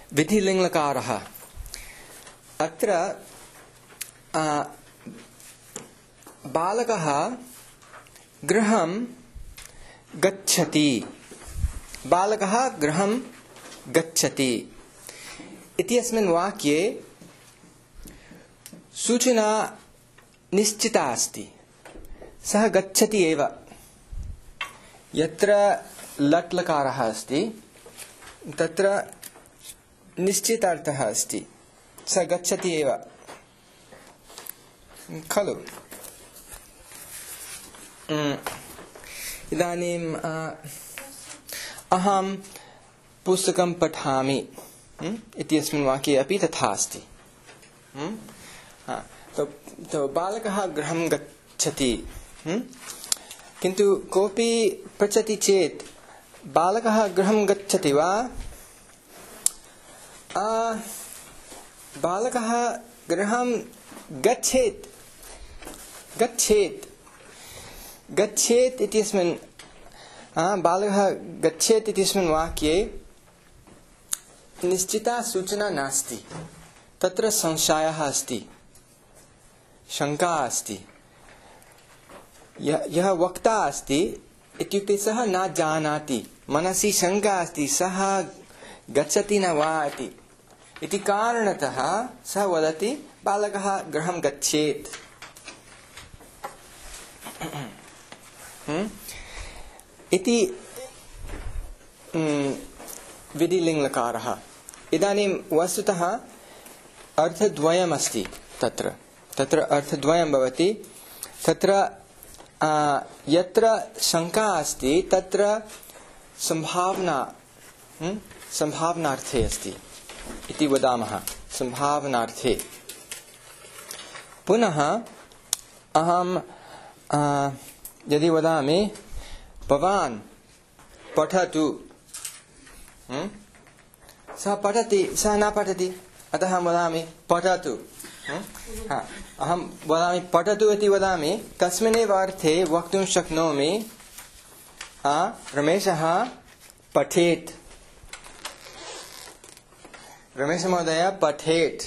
विधिलिङ्लकारः। अत्र बालकः गृहं गच्छति, बालकः गृहं गच्छति इत्यस्मिन् वाक्ये सूचना निश्चिता अस्ति, सः गच्छति एव। यत्र लट् लकारः अस्ति तत्र निश्चितार्थः अस्ति, सः गच्छति एव खलु। इदानीं अहं पुस्तकं पठामि इत्यस्मिन् वाक्ये अपि तथा अस्ति। तो बालकः गृहं गच्छति, किन्तु कोऽपि पृच्छति चेत् बालकः गृहं गच्छति वा? बालकः गृहं गच्छेत् इत्यस्मिन् बालकः गच्छेत् इत्यस्मिन् वाक्ये निश्चिता सूचना नास्ति, तत्र संशयः अस्ति, शङ्का अस्ति। यः वक्ता अस्ति इत्युक्ते सः न जानाति, मनसि शङ्का अस्ति, सः गच्छति न वा इति कारणतः सः वदति बालकः गृहं गच्छेत्। इति विधिलिङ्लकारः। इदानीं वस्तुतः अर्थद्वयमस्ति, तत्र अर्थद्वयं भवति। तत्र यत्र शङ्का अस्ति तत्र संभावनार्थे अस्ति इति वदामः, संभावनार्थे। पुनः अहं यदि वदामि भवान् पठतु, सः पठति, सः न पठति, अतः अहं वदामि पठतु। अहं वदामि पठतु इति वदामि, तस्मिन्नेव अर्थे वक्तुं शक्नोमि रमेशः पठेत्, रमेशमहोदय पठेत्।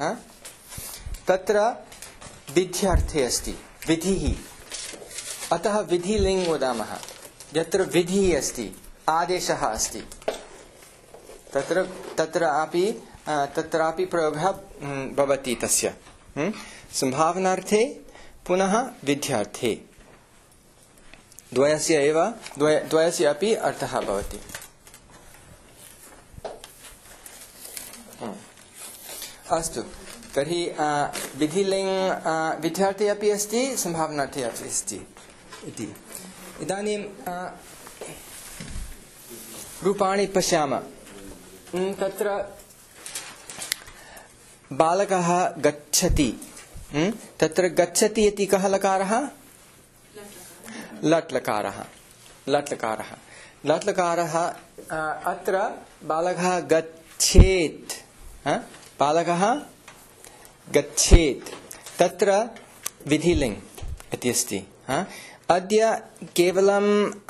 तत्र विध्यर्थे अस्ति, विधिः, अतः विधिलिङ् वदामः। यत्र विधिः अस्ति, आदेशः अस्ति, तत्रापि प्रयोगः भवति तस्य संभावनार्थे पुनः विध्यार्थे, द्वयस्य अपि अर्थः भवति। अस्तु, तर्हि विधिलिङ् विध्यार्थे अपि अस्ति, संभावनार्थे अपि अस्ति इति। इदानीं रूपाणि पश्यामः। तत्र बालकः गच्छति, तत्र गच्छति इति कः लकारः? लट् लकारः। अत्र बालकः गच्छेत्, तत्र विधिलिङ् इति अस्ति। अद्य केवलं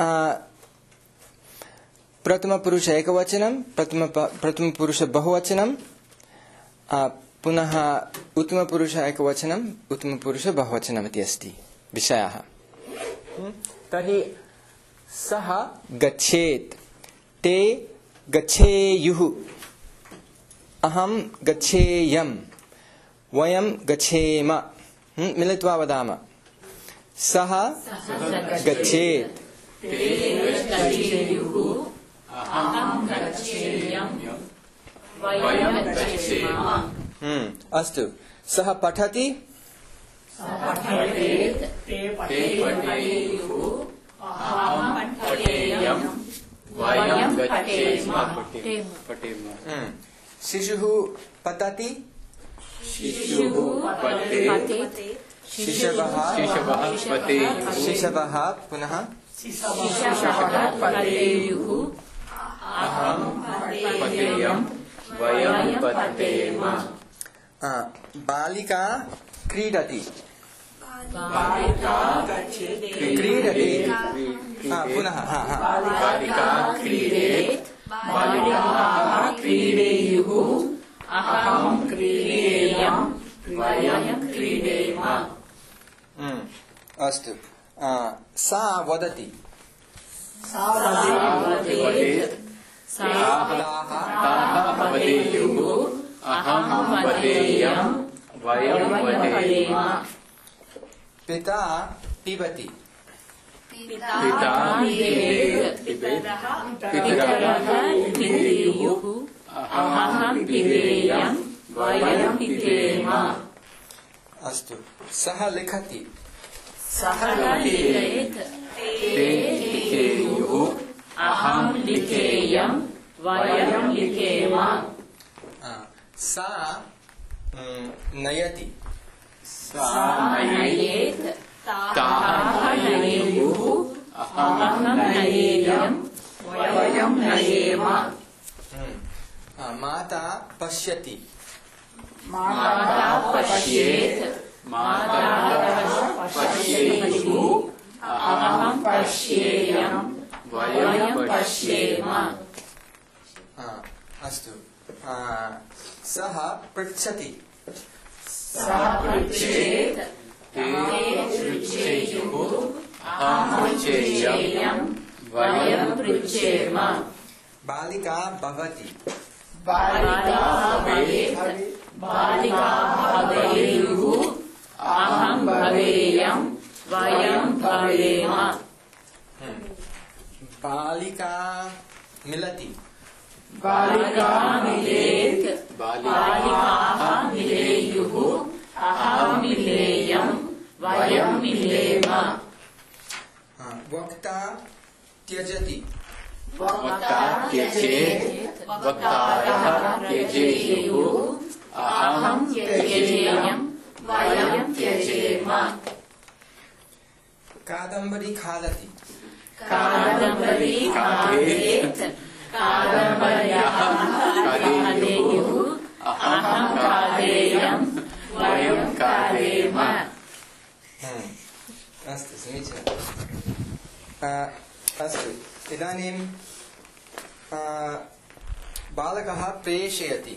प्रथमपुरुष एकवचनं, प्रथमपुरुष बहुवचनं, पुनः उत्तमपुरुष एकवचनं, उत्तमपुरुष बहुवचनम् इति अस्ति विषयः। तर्हि सः गच्छेत्, ते गच्छेयुः, अहं गच्छेयम्, वयं गच्छेम, मिलित्वा वदामः सः गच्छेत्, अस्तु। सः पठति, शिशुः पतति, शिशवः पुनः बालिका क्रीडति, पुनः बालिका क्रीडेत्, बालिकाः क्रीडेयुः, अहं क्रीडेयं वयं क्रीडेम। अस्तु। सा वदति ताः वदेयुः अहं वदेयं वयं वदेम। पिता पिबति पिता पिबेत् पितरः पिबेयुः अहं पिबेयं वयं पिबेम। अस्तु। सः लिखति सः लिखेत् ते लिखेयुः अहं लिखेयं वयं लिखेम। सा नयति सा नयेत् ताः नयेयुः अहं नयेयं वयं नयेम। माता पश्यति माता पश्येत् माता पश्येयुः अहं पश्येयं वयं पश्येम। अस्तु। सः पृच्छति सः पृच्छेत् ते पृच्छेयुः अहं पृच्छेयं वयं पृच्छेम। बालिका भवति बालिका भवेत् बालिका भवेयुः अहं भवेयं वयं भवेम। बालिका मिलति बालिका मिलेत् बालिकाः मिलेयुः अहं मिलेयं वयं मिलेम। वक्ता त्यजति वक्ता त्यजेत् वक्तारः त्यजेयुः अहं त्यजेयं वयं त्यजेम। कादम्बरी खादति कादम्बरी खादेत् कादम्बर्याः खादेयुः अहं खादेयं वयं खादेम। अस्तु समीचीनम्। अस्तु। इदानीं बालकः प्रेषयति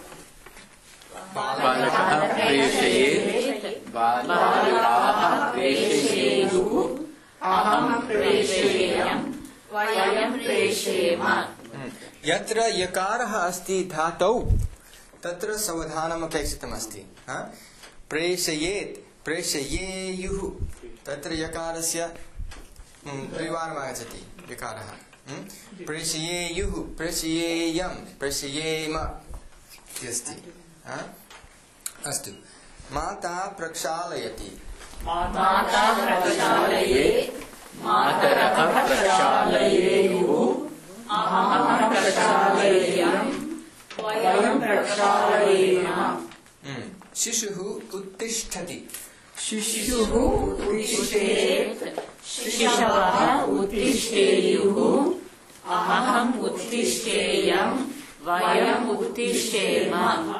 बालकः प्रेषयेत् बालिकाः प्रेषयेयुः अहं प्रेषयेयं वयं प्रेषयेम। यत्र यकारः अस्ति धातौ तत्र सावधानम् अपेक्षितमस्ति। प्रेषयेत् प्रेषयेयुः तत्र यकारस्य द्विवारम् आगच्छति यकारः। प्रेषयेयुः प्रेषयेयं प्रेषयेम इति अस्ति। अस्तु। माता प्रक्षालयति माता प्रक्षालयेत् मातरः प्रक्षालयेयुः अहं प्रक्षालयेयं वयं प्रक्षालयेम। शिशुः उत्तिष्ठति शिशुः उत्तिष्ठेत् शिशवः उत्तिष्ठेयुः अहम् उत्तिष्ठेयं वयम् उत्तिष्ठेम।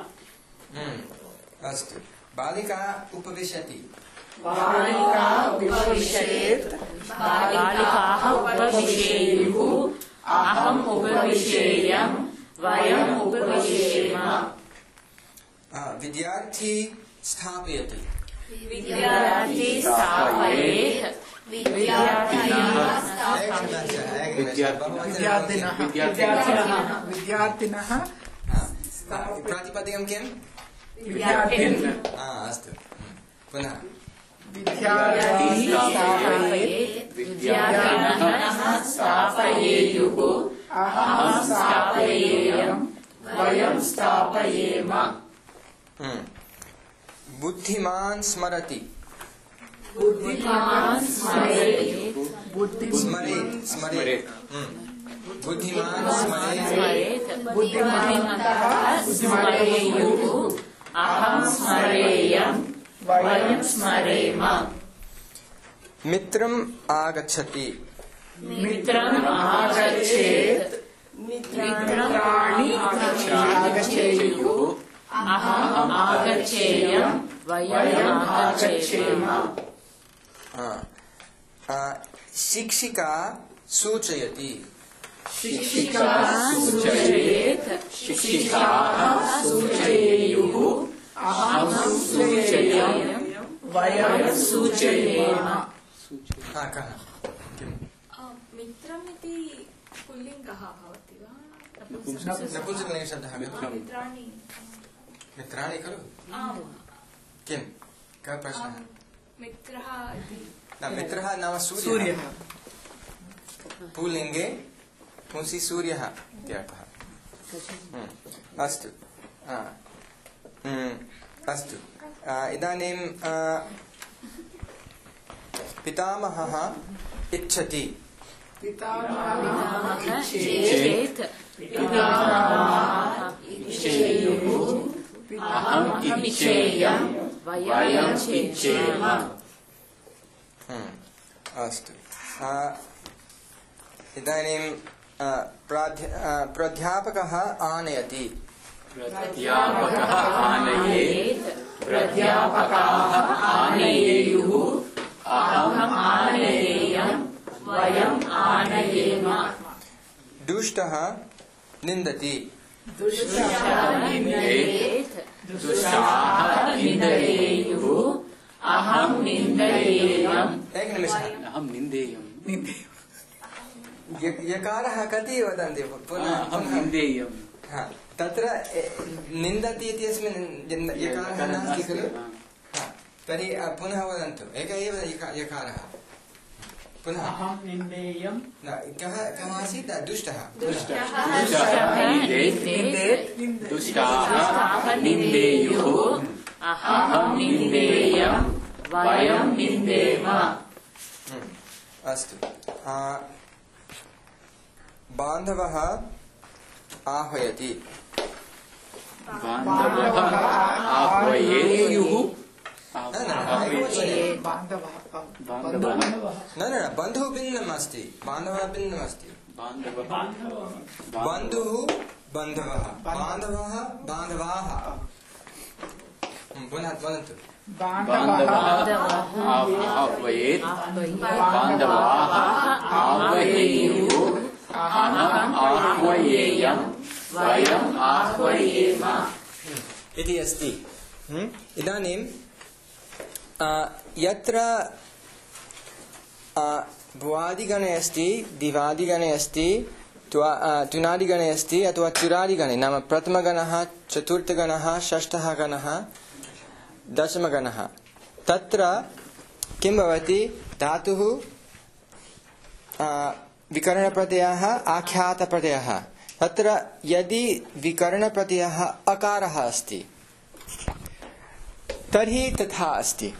अस्तु। बालिका उपविशति बालिका उपविशेत् बालिकाः उपविशेयुः अहम् उपविशेयं वयम् उपविशेम। विद्यार्थी स्थापयति विद्यार्थी स्थापयेत् विद्यार्थिनः प्रातिपदिकं किम्? अस्तु पुनः विद्यार्थी स्थापयेत् विद्यार्थिनः स्थापयेयुः अहं स्थापयेयं वयं स्थापयेम। बुद्धिमान् स्मरति बुद्धिमान् स्मरेत् स्मरेत् बुद्धिमान् स्मरेत् बुद्धिमन्तः स्मरेयुः अहं स्मरेयं वयं स्मरेम। मित्रम् आगच्छति मित्रम् आगच्छेत् मित्राणि आगच्छेयुः अहम् आगच्छेयं वयम् आगच्छेम। शिक्षिका सूचयति शिक्षिका सूचयेत् शिक्षिकाः सूचयेयुः अहं सूचयामि वयं सूचयेम। मित्रमिति पुल्लिङ्गः भवति वा? नपुंसकलिङ्ग शब्दः मित्राणि मित्राणि खलु? किं कः प्रश्नः? मित्रः इति न मित्रः नाम सूर्यः। पुल्लिङ्गे पुंसि सूर्यः इत्यर्थः। अस्तु अस्तु इदानीं पितामहः इच्छति चेत् अहम् इच्छेयं वयम् इच्छेम। अस्तु इदानीं प्राध्यापकः आनयति प्राध्यापकः आनयेत् प्राध्यापकाः आनयेयुः अहम् आनयेयं वयम् आनयेम। दुष्टः निन्दति दुष्टः निन्देत् दुष्टाः निन्दयेयुः अहं निन्दयेयम्। एकनिमिषः अहं निन्देयं यकारः कति वदन्ति अहं निन्देयं तत्र निन्दति इत्यस्मिन् यकारः नास्ति खलु तर्हि पुनः वदन्तु एक एव यकारः पुनः अहं निन्देयं कः आसीत् दुष्टः दुष्टाः निन्देयुः अहं निन्देयं वयं निन्देम। अस्तु बान्धवः आह्वयति बान्धवः आह्वयेयुः न बन्धुः भिन्नम् अस्ति बान्धवः भिन्नम् अस्ति बन्धुः बन्धवः बान्धवः बान्धवाः पुनः वदन्तु बान्धवः आह्वयेत् बान्धवाः आह्वयेयुः अहम् आह्वयेयं वयम् आह्वयेम इति अस्ति। इदानीं यत्र भुवादिगणे अस्ति दिवादिगणे अस्ति तुनादिगणे अस्ति अथवा चुरादिगणे नाम प्रथमगणः चतुर्थगणः षष्ठः गणः दशमगणः तत्र किं भवति धातुः विकरणप्रत्ययः आख्यातप्रत्ययः तत्र यदि विकरणप्रत्ययः अकारः अस्ति तर्हि तथा अस्ति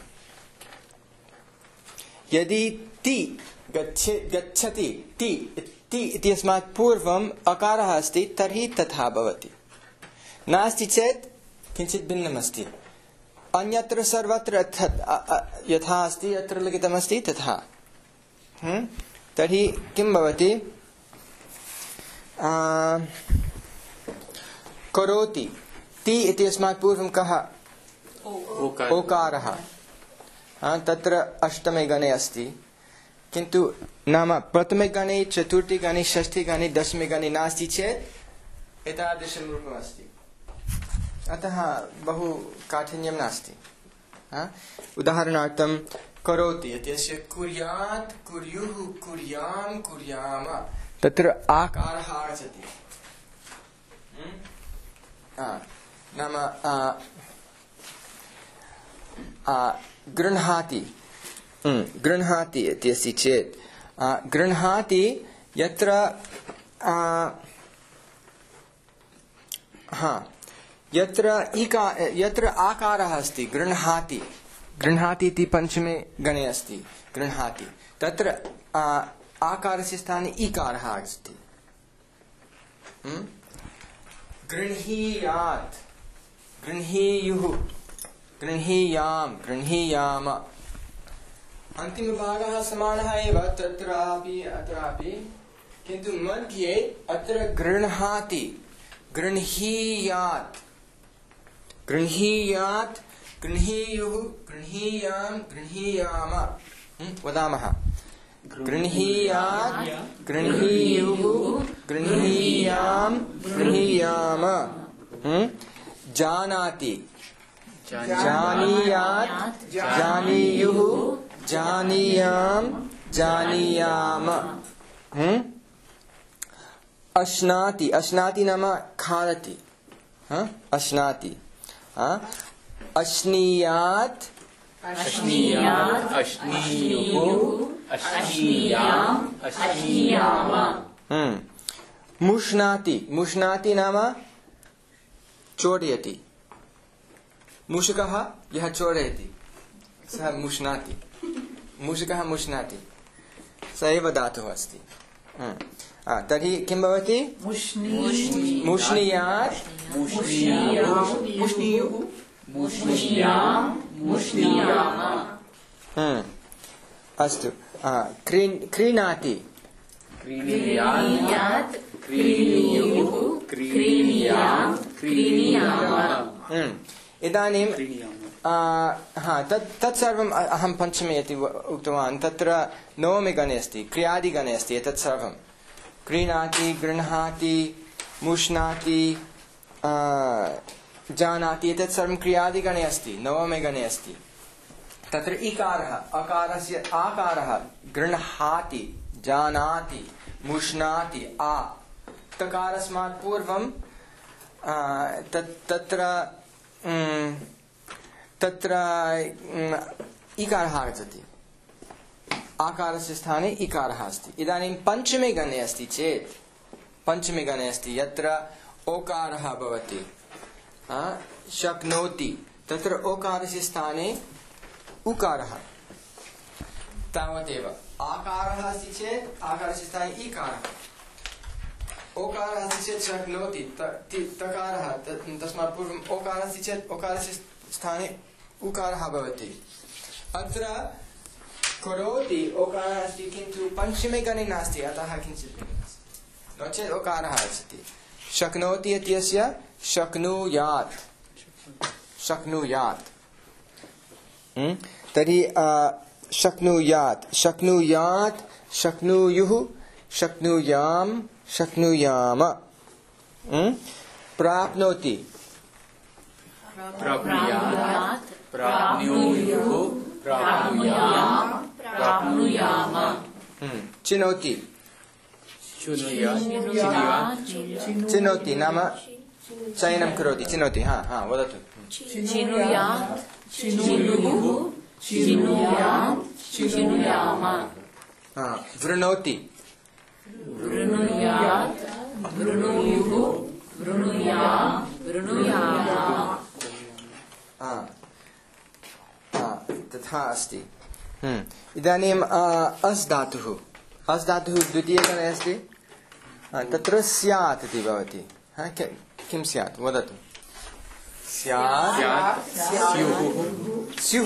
यदि ति गच्छति ति इत्यस्मात् पूर्वम् अकारः अस्ति तर्हि तथा भवति नास्ति चेत् किञ्चित् भिन्नमस्ति अन्यत्र सर्वत्र यथा अस्ति यत्र लिखितमस्ति तथा तर्हि किं भवति करोति ति इत्यस्मात् पूर्वं कः ओकारः तत्र अष्टमे गणे अस्ति किन्तु नाम प्रथमे गणे चतुर्थे गणे षष्ठे गणे दशमे गणे नास्ति चेत् एतादृशं रूपमस्ति अतः बहु काठिन्यं नास्ति उदाहरणार्थं करोति इत्यस्य कुर्यात् कुर्युः कुर्यां कुर्याम तत्र आकारः आगच्छति नाम गृह्णाति गृह्णाति इत्यस्ति चेत् गृह्णाति यत्र यत्र आकारः अस्ति गृह्णाति गृह्णाति इति पञ्चमे गणे अस्ति गृह्णाति तत्र आकारस्य स्थाने इकारः आगच्छति गृह्णीयात् गृह्णीयुः गृह्णीयां गृह्णीयाम अन्तिमभागः समानः एव तत्रापि अत्रापि किन्तु मध्ये अत्र गृह्णाति गृह्णीयात् गृह्णीयात् गृह्णीयुः गृह्णीयां गृह्णीयाम वदामः गृह्णीयात् गृह्णीयुः गृह्णीयां गृह्णीयाम जानाति जानीयात् जानीयुः जानीयाम जानीयाम अश्नाति अश्नाति नाम खादति अश्नाति अश्नीयात् अश्नीयात् अश्नीयुः अश्नीयाम अश्नीयाम मुष्णाति मुष्णाति नाम चोरयति मूषकः यः चोरयति सः मुष्णाति मूषकः मुष्णाति स एव धातुः अस्ति तर्हि किं भवति मुष्णीयात् अस्तु क्रीणाति क्रीणीयात् क्रीणीयुः क्रीणीयाम् क्रीणीयाम इदानीं तत्सर्वम् अहं पञ्चमे इति उक्तवान् तत्र नवमे गणे अस्ति क्रियादिगणे अस्ति एतत् सर्वं क्रीणाति गृह्णाति मुष्णाति जानाति एतत् सर्वं क्रियादिगणे अस्ति नवमे गणे अस्ति तत्र इकारः अकारस्य आकारः गृह्णाति जानाति मुष्णाति तकारस्मात् पूर्वं तत्र इकारः आगच्छति आकारस्य स्थाने इकारः अस्ति इदानीं पञ्चमे गणे अस्ति चेत् पञ्चमे गणे अस्ति यत्र ओकारः भवति शक्नोति तत्र ओकारस्य स्थाने उकारः तावदेव आकारः अस्ति चेत् आकारस्य स्थाने इकारः ओकारः अस्ति चेत् शक्नोति तकारः तस्मात् पूर्वम् ओकारः अस्ति चेत् ओकारस्य स्थाने उकारः भवति अत्र करोति ओकारः अस्ति किन्तु पञ्चमे गणे नास्ति अतः किञ्चित् नो चेत् ओकारः आगच्छति शक्नोति इत्यस्य शक्नुयात् शक्नुयात् तर्हि शक्नुयात् शक्नुयात् शक्नुयुः शक्नुयाम शक्नुयाम प्राप्नोति प्राप्नुयात् प्राप्नुयुः प्राप्नुयाम प्राप्नुयाम चिनोति चिनोति नाम चयनं करोति चिनोति वदतु चिनुयात् चिनुयुः चिनुयात् चिनुयाम वृणोति वृणुयात् वृणुयुः वृणुयाम वृणुयाम तथा अस्ति इदानीम् अस् धातुः द्वितीयगणे अस्ति तत्र स्यात् इति भवति किं स्यात् वदतु स्यात् स्युः स्युः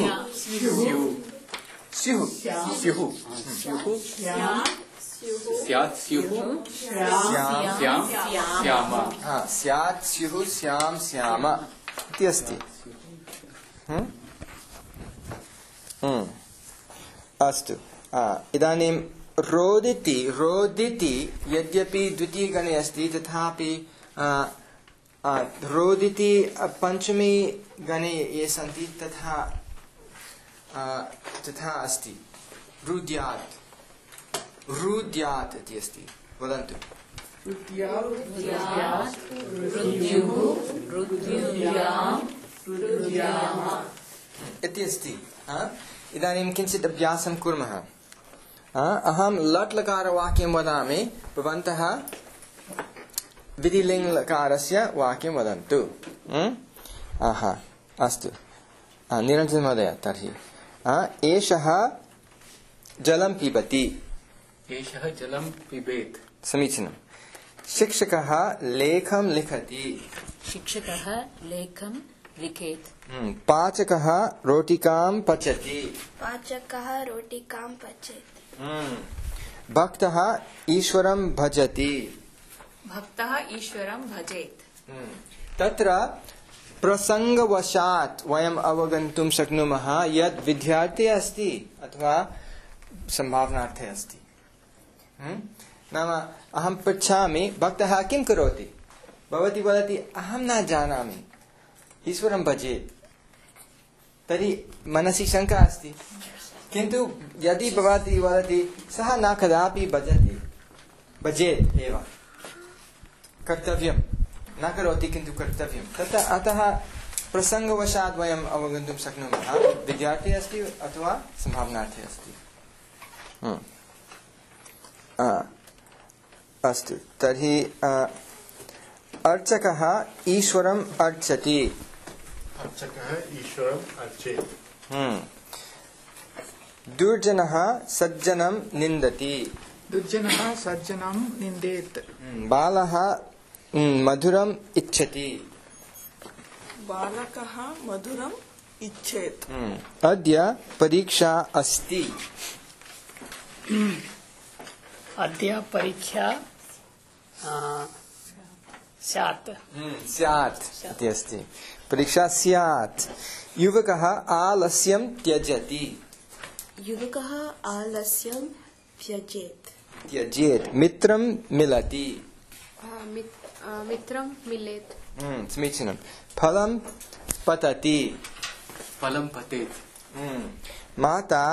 स्युः स्युः स्यात् स्युः स्याम स्याम स्यात् स्युः स्याम स्याम इति अस्ति अस्तु इदानीं रोदिति रोदिति यद्यपि द्वितीयगणे अस्ति तथापि रोदिति पञ्चमी गणे ये सन्ति तथा अस्ति रुद्यात् रुद्यात् इति अस्ति वदन्तु इति अस्ति इदानीं किञ्चित् अभ्यासं कुर्मः अहं लट् लकारवाक्यं वदामि भवन्तः विधिलिङ्गलकारस्य वाक्यं वदन्तु अस्तु निरञ्जन महोदय तर्हि एषः जलं पिबति एषः जलं पिबेत् समीचीनं शिक्षकः लेखं लिखति शिक्षकः लेखं लिखेत् पाचकः रोटिकां पचति पाचकः रोटिकां पचेत् भक्तः ईश्वरं भजति भक्तः ईश्वरं भजेत् तत्र प्रसङ्गवशात् वयम् अवगन्तुं शक्नुमः यत् विद्यार्थी अस्ति अथवा सम्भावनार्थे अस्ति नाम अहं पृच्छामि भक्तः किं करोति भवती वदति अहं न जानामि ईश्वरं भजेत् तर्हि मनसि शङ्का अस्ति किन्तु यदि भवती वदति सः न कदापि भजेत् एव कर्तव्यं न करोति किन्तु कर्तव्यं तथा अतः प्रसङ्गवशात् वयम् अवगन्तुं शक्नुमः विद्यार्थी अस्ति अथवा सम्भावनार्थी अस्ति अस्तु तर्हि अर्चकः ईश्वरम् अर्चति अर्चकः ईश्वरम् अर्चेत् दुर्जनः सज्जनं निन्दति दुर्जनः सज्जनं निन्देत् बालः मधुरम् इच्छति बालकः मधुरम् इच्छेत् अद्य परीक्षा अस्ति अद्य परीक्षा स्यात् इति अस्ति परीक्षा स्यात् युवकः आलस्यं त्यजति युवकः आलस्यं त्यजेत् मित्रं मिलति मित्रं मिलेत् समीचीनं फलं पतति फलं पतेत् माता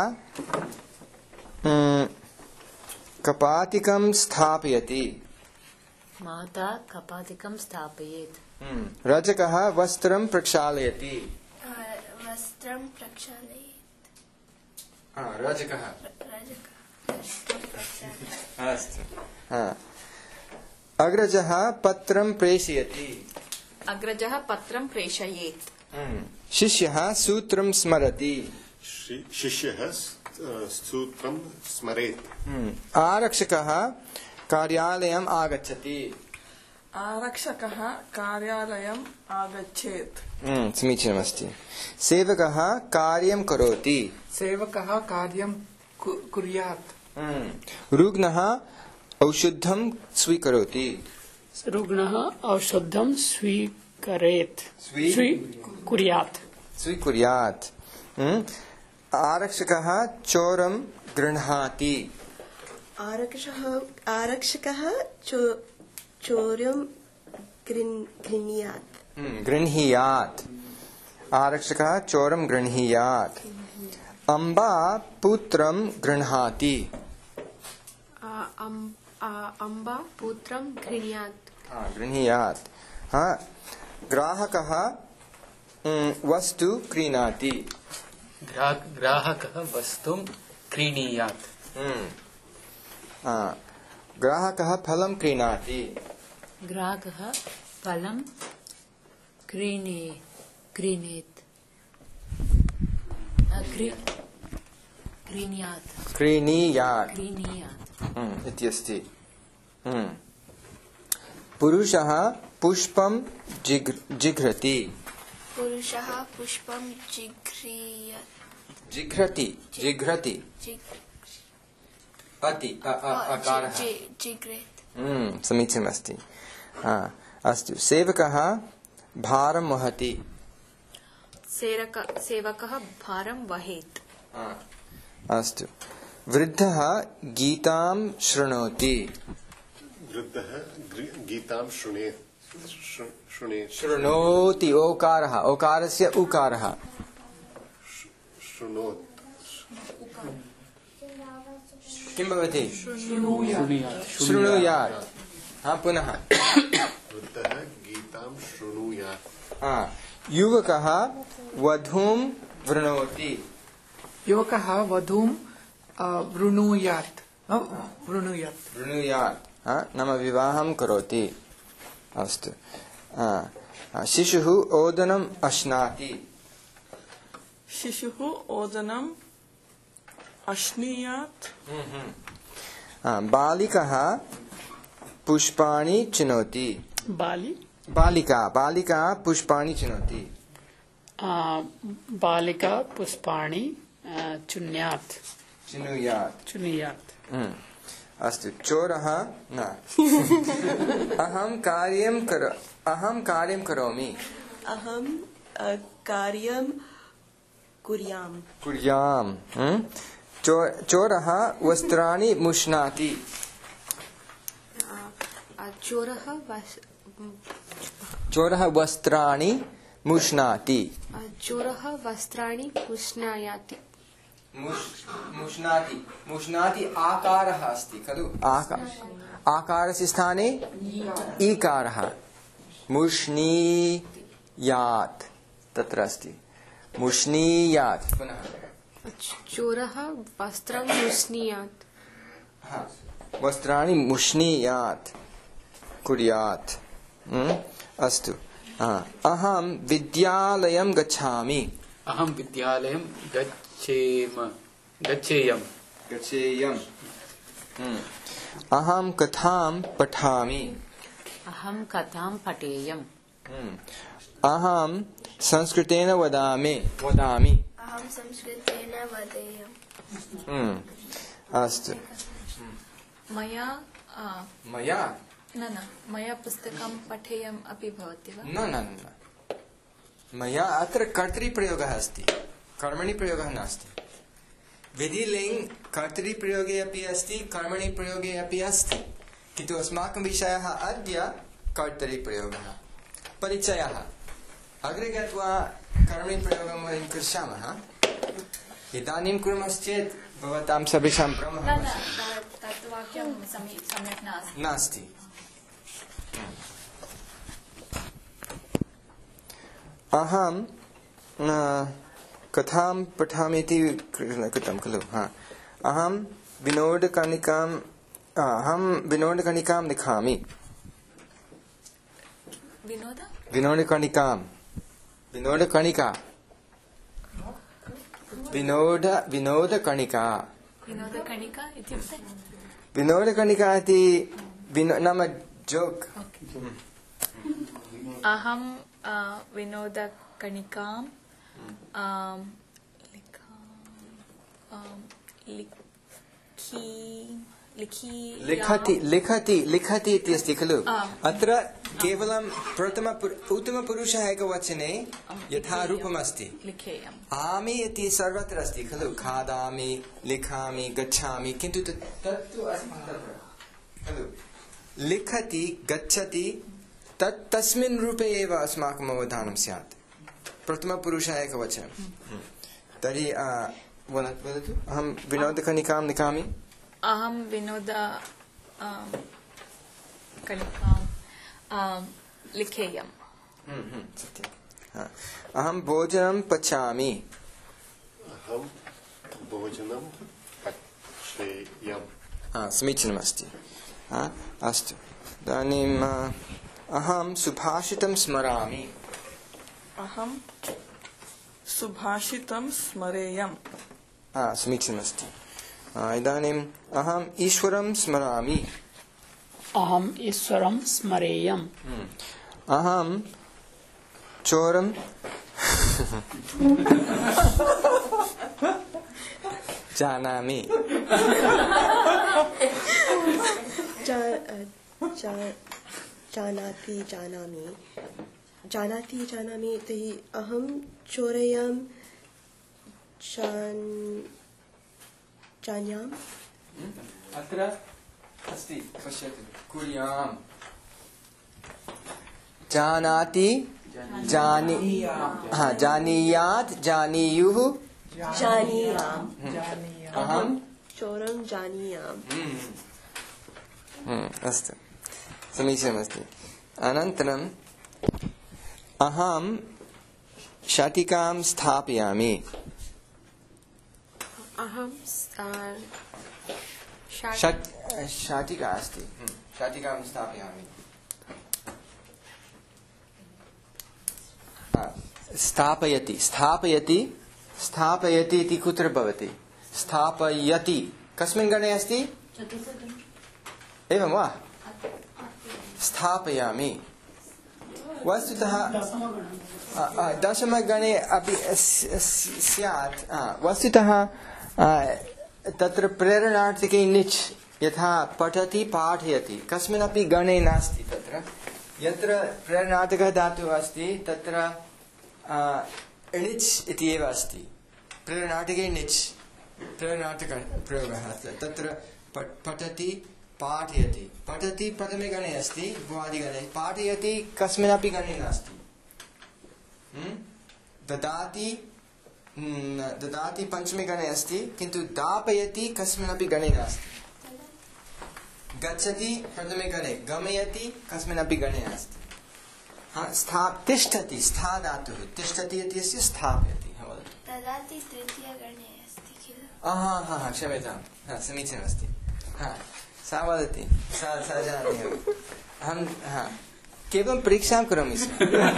कपाटिकं स्थापयति माता कपाटिकं स्थापयेत् रजकः वस्त्रं प्रक्षालयति वस्त्रं प्रक्षालयेत् रजकः अस्तु अग्रजः पत्रं प्रेषयति अग्रजः पत्रं प्रेषयेत् शिष्यः सूत्रं स्मरति शिष्यः सूत्रं स्मरेत् आरक्षकः कार्यालयम् आगच्छति आरक्षकः कार्यालयम् आगच्छेत् समीचीनमस्ति सेवकः कार्यं करोति सेवकः कार्यं कुर्यात् रुग्णः औषधं स्वीकरोति रुग्णः औषधं स्वीकुर्यात् आरक्षकः चोरं गृह्णाति आरक्षकः चौर्यं गृह्णीयात् आरक्षकः चोरं गृह्णीयात् अम्बा पुत्रं गृह्णाति अम्बा पुत्रं गृह्णीयात् ग्राहकः वस्तु क्रीणाति ग्राहकः वस्तुं क्रीणीयात् ग्राहकः फलं क्रीणाति ग्राहकः फलं क्रीणीयात् इति अस्ति पुरुषः पुष्पं जिघ्रति पुरुषः पुष्पं जिघ्रति अकारः जिघ्रेत् समीचीनमस्ति अस्तु सेवकः भारं वहति सेवकः भारं वहेत् अस्तु वृद्धः गीतां शृणोति वृद्धः गीतां शृणोति ओकारः ओकारस्य उकारः किं भवति शृणुयात् पुनः वृद्धः गीतां शृणुयात् युवकः वधूं वृणोति युवकः वधूं वृणुयात् नाम विवाहं करोति अस्तु शिशुः ओदनम् अश्नाति शिशुः ओदनम् अश्नीयात् बालिकः पुष्पाणि चिनोति बालिका पुष्पाणि चिनोति बालिका पुष्पाणि चिनुयात् अस्तु चोरः न अहं कार्यं करोमि अहं कार्यं कुर्याम् चोरः वस्त्राणि मुष्णाति चोरः वस्त्राणि मुष्णाति चोरः वस्त्राणि पुष्णायाति मुष्णाति मुष्णाति आकारः अस्ति खलु आकारस्य स्थाने ईकारः मुष्णीयात् तत्र अस्ति मुष्णीयात् पुनः चोरः वस्त्रं मुष्णीयात् वस्त्राणि मुष्णीयात् कुर्यात् अस्तु अहं विद्यालयं गच्छामि अहं विद्यालयं गच्छेयम् अहं कथां पठामि अहं कथां पठेयम् अहं संस्कृतेन वदामि अहं संस्कृतेन वदेयम् अस्तु मया मया मया पुस्तकं पठेयम् अपि भवति वा न मया अत्र कर्तरिप्रयोगः अस्ति कर्मणि प्रयोगः नास्ति विधिलिङ्ग् कर्तरिप्रयोगे अपि अस्ति कर्मणि प्रयोगे अपि अस्ति किन्तु अस्माकं विषयः अद्य कर्तरिप्रयोगः परिचयः अग्रे गत्वा कर्मणि प्रयोगं वयं करिष्यामः इदानीं कुर्मश्चेत् भवतां सर्वेषां भ्रमः तत् वाक्यं सम्यक् नास्ति अहं कथां पठामि इति कृतं खलु अहं विनोदकणिकां लिखामि विनोदकणिका इति नाम जोक् अहं विनोदकणिकां लिखति इति अस्ति खलु अत्र केवलं उत्तमपुरुषः एकवचने यथा रूपमस्ति आमि इति सर्वत्र अस्ति खलु खादामि लिखामि गच्छामि किन्तु तत्तु अस्ति खलु लिखति गच्छति तस्मिन् रूपे एव अस्माकम् अवधानं स्यात् प्रथमपुरुषः एकवचनं तर्हि वदतु अहं विनोदकणिकां लिखामि अहं विनोदकणिकां लिखेयम् सत्यम् अहं भोजनं पचामि अहं भोजनं पचेयम् समीचीनमस्ति अस्तु इदानीम् अहं सुभाषितं स्मरामि अहं सुभाषितं स्मरेयम् समीचीनमस्ति इदानीम् अहम् ईश्वरं स्मरामि अहम् ईश्वरं स्मरेयम् अहं चोरं जानामि जानामि तर्हि अहं चोरेयं जान्याम् अत्र अस्ति पश्यतु कुर्याम् जानाति जानीयात् जानीयुः जानीयाम् अहं चोरं जानीयाम् अस्तु समीचीनमस्ति अनन्तरम् अहं शाटिकां स्थापयामि अहं शाटिका अस्ति शाटिकां स्थापयामि स्थापयति इति कुत्र भवति स्थापयति कस्मिन् गणे अस्ति एवं वा स्थापयामि वस्तुतः दशमगणे अपि स्यात् वस्तुतः तत्र प्रेरणार्थिके निच् यथा पठति पाठयति कस्मिन्नपि गणे नास्ति तत्र यत्र प्रेरणार्थकः धातुः अस्ति तत्र णिच् इति एव अस्ति प्रेरणार्थिके निच् प्रेरणार्थकप्रयोगः तत्र पठति पाठयति पठति प्रथमे गणे अस्ति भुवादिगणे पाठयति कस्मिन्नपि गणे नास्ति ददाति ददाति पंचमे गणे अस्ति किन्तु दापयति कस्मिन्नपि गणे नास्ति गच्छति प्रथमे गणे गमयति कस्मिन्नपि गणे नास्ति तिष्ठति स्था धातुः तिष्ठति इत्यस्य स्थापयति ददाति तृतीयगणे अस्ति किल क्षम्यतां समीचीनमस्ति सा वदति सा जानाति अहं केवलं परीक्षां करोमि स्म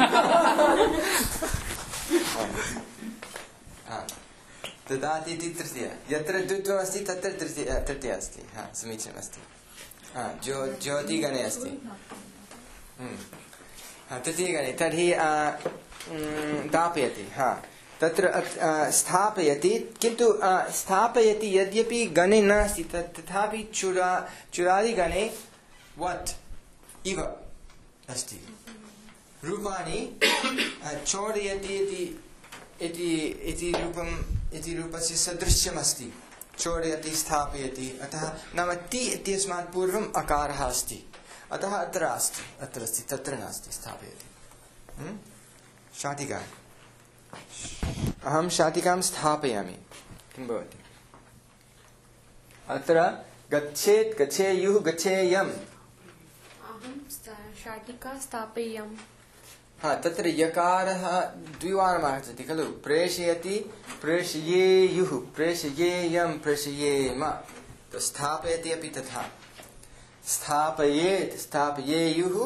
ददाति इति तृतीया यत्र द्वित्वम् अस्ति तत्र तृतीया अस्ति समीचीनमस्ति ज्योतिगणे अस्ति तृतीयगणे तर्हि दापयति तत्र स्थापयति किन्तु स्थापयति यद्यपि गणे नास्ति तथापि चुरादिगणे वत् इव अस्ति रूपाणि चोरयति इति रूपस्य सदृश्यमस्ति चोरयति स्थापयति अतः नाम ति इत्यस्मात् पूर्वम् अकारः अस्ति अतः अत्र अस्ति तत्र नास्ति स्थापयति शाटिका अहं शाटिकां स्थापयामि किं भवति अत्र गच्छेत् गच्छेयुः गच्छेयम् अहं शाटिका स्थापयेयम् तत्र यकारः द्विवारम् आगच्छति खलु प्रेषयति प्रेषयेयुः प्रेषयेयं प्रेषयेम स्थापयति अपि तथा स्थापयेत् स्थापयेयुः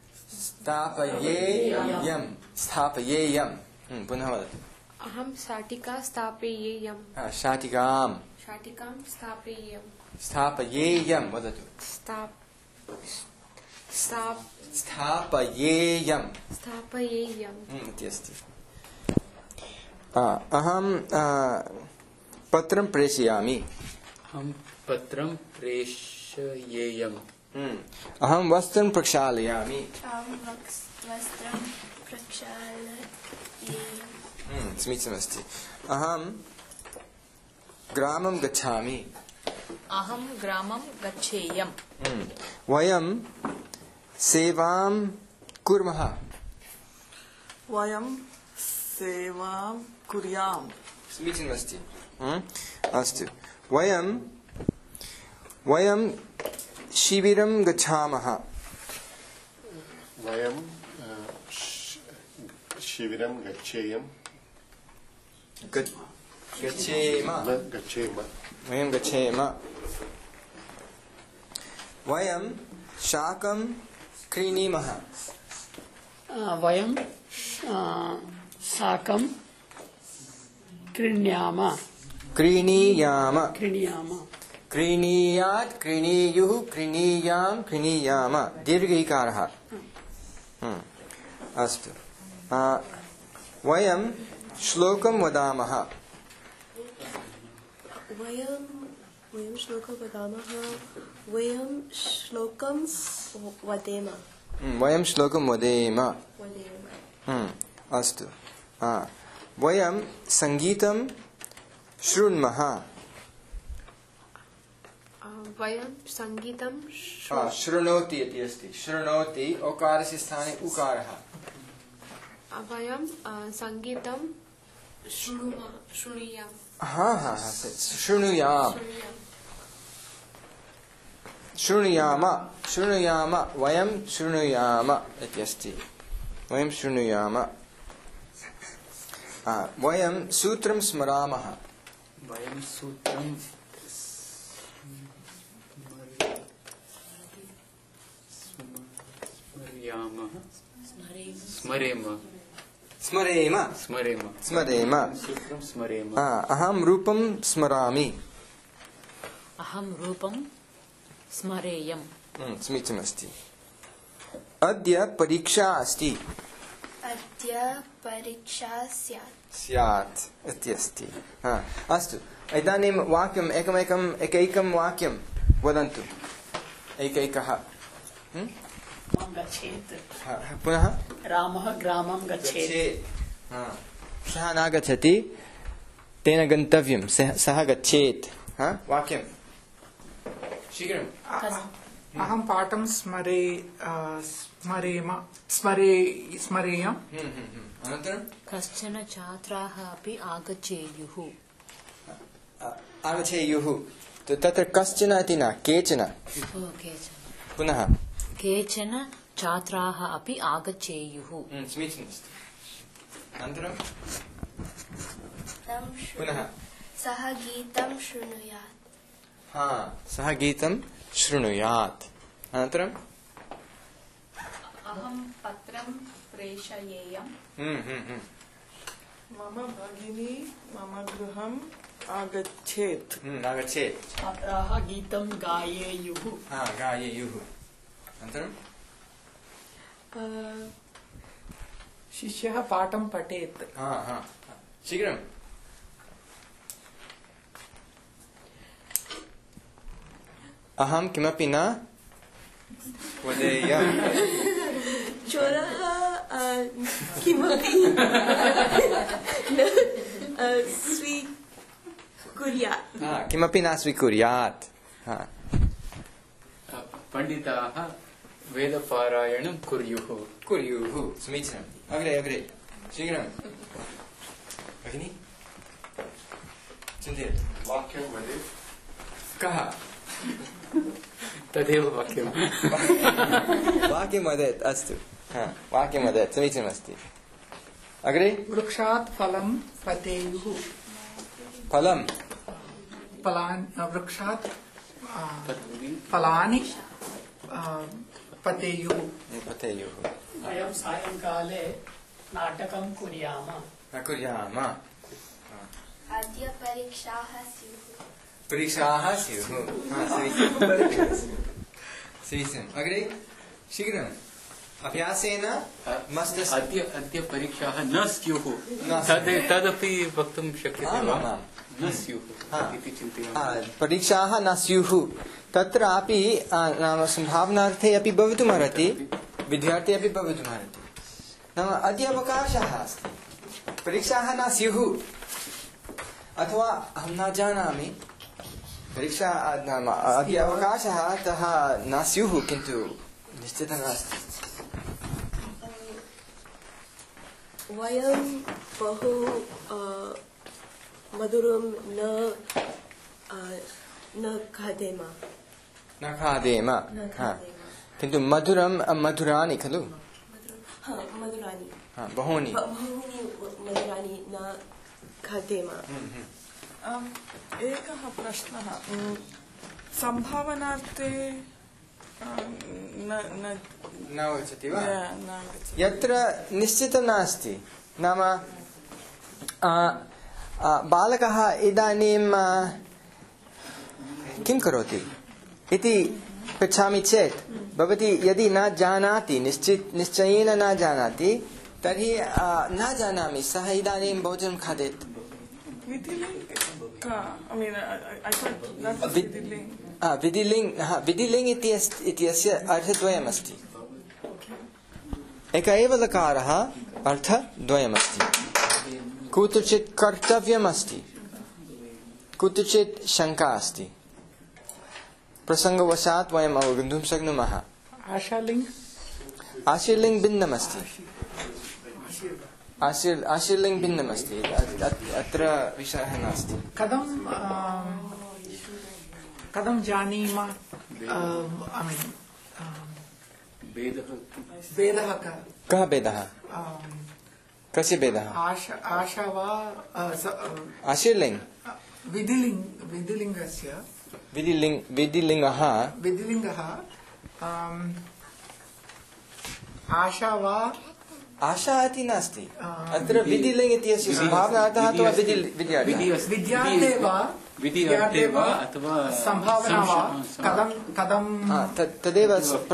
स्थापयेयं स्थापयेयं पुनः वदतु अहं शाटिका स्थापयेयम् शाटिकां स्थापयेयम् स्थापयेयं वदतु स्थापयेयम् इति अस्ति अहं पत्रं प्रेषयामि अहं पत्रं प्रेषयेयम् अहं वस्त्रं प्रक्षालयामि वस्त्रं प्रक्षालयेयम् समीचीनमस्ति अहं ग्रामं गच्छामि अहं ग्रामं गच्छेयम् वयं सेवां कुर्मः वयं सेवां कुर्याम समीचीनमस्ति अस्तु वयं शिबिरं गच्छामः वयं शिबिरं गच्छेयम् गच्छेम वयं गच्छेम वयं शाकं क्रीणीमः वयं शाकं क्रीण्याम क्रीणीयात् क्रीणीयुः क्रीणीयां क्रीणीयाम दीर्घ इकारः अस्तु वयं श्लोकं वदामः वयं श्लोकं वदामः वयं श्लोकं वदेम वयं श्लोकं वदेम अस्तु वयं सङ्गीतं शृण्मः वयं सङ्गीतं शृणोति इति अस्ति शृणोति ओकारस्य स्थाने उकारः वयं सङ्गीतं शृणुयाम शृणुयाम वयं शृणुयाम इति अस्ति वयं शृणुयाम वयं सूत्रं स्मरामः वयं सूत्रं स्मरेम सूत्रं स्मरेम अहं रूपं स्मरामि अहं रूपं स्मरेयम् समीचीनमस्ति अद्य परीक्षा अस्ति अद्य परीक्षा स्यात् इति अस्ति अस्तु इदानीं वाक्यम् एकैकं वाक्यं वदन्तु एकैकः गच्छेत् पुनः रामः ग्रामं गच्छेत् सः न गच्छति तेन गन्तव्यं सः गच्छेत् वाक्यं शीघ्रम् अहं पाठं स्मरेयम् स्मरेयम् अनन्तरं कश्चन छात्राः अपि आगच्छेयुः तत्र कश्चन इति न केचन पुनः केचन छात्राः अपि आगच्छेयुः समीचीनमस्ति अनन्तरं पुनः सः गीतं शृणुयात् सः गीतं शृणुयात् अनन्तरं अहं पत्रं प्रेषयेयम् मम भगिनी मम गृहम् आगच्छेत् छात्राः गीतं गायेयुः गायेयुः अनन्तरं शिष्यः पाठं पठेत् शीघ्रम् अहं किमपि न वदेयम् चोरः किमपि न स्वीकुर्यात् किमपि न स्वीकुर्यात् पंडिताः वेदपारायणं कुर्युः समीचीनम् अग्रे शीघ्रं भगिनी चिन्तयतु वाक्यं वदेत् कः तदेव वाक्यं वाक्यं वदेत् अस्तु वाक्यं वदेत् समीचीनमस्ति अग्रे वृक्षात् फलं पतेयुः फलं वृक्षात् फलानि पतेयुः वयं सायंकाले नाटकं कुर्याम अद्य परीक्षाः स्युः समीचीनम् अग्रे शीघ्रम् अभ्यासेन अद्य परीक्षाः न स्युः तदपि वक्तुं शक्यते वा न स्युः इति चिन्तयामि परीक्षाः न स्युः तत्रापि नाम सम्भावनार्थे अपि भवितुमर्हति विद्यार्थी अपि भवितुमर्हति नाम अद्य अवकाशः अस्ति परीक्षाः न स्युः अथवा अहं न जानामि परीक्षा नाम अद्य अवकाशः अतः न स्युः किन्तु निश्चितं नास्ति वयं बहु मधुरं न खादेम किन्तु मधुराणि खलु मधुराणि बहूनि मधुराणि न खादेम एकः प्रश्नः सम्भावनार्थे न गच्छति वा यत्र निश्चितं नास्ति नाम बालकः इदानीं किं करोति इति पृच्छामि चेत् भवती यदि न जानाति निश्चयेन न जानाति तर्हि न जानामि सः इदानीं भोजनं खादेत् विधिलिङ्ग् इत्यस्य अर्थद्वयमस्ति एक एव लकारः अर्थद्वयमस्ति कुत्रचित् कर्तव्यमस्ति कुत्रचित् शङ्का अस्ति प्रसङ्गवशात् वयम् अवगन्तुं शक्नुमः आशीर्लिङ्ग् भिन्नमस्ति आशीर्लिङ्ग् भिन्नमस्ति अत्र विषयः नास्ति कथं जानीमः भेदः कः भेदः कस्य भेदः आशा वा आशीर्लिङ्ग् विधिलिङ्गस्य विधिलिङ्गः आशा वा आशा इति नास्ति अत्र विधिलिङ्ग् इत्यस्य सम्भावनार्थः अथवा विद्यार्थे वा अथवा सम्भावना वा कथं तदेव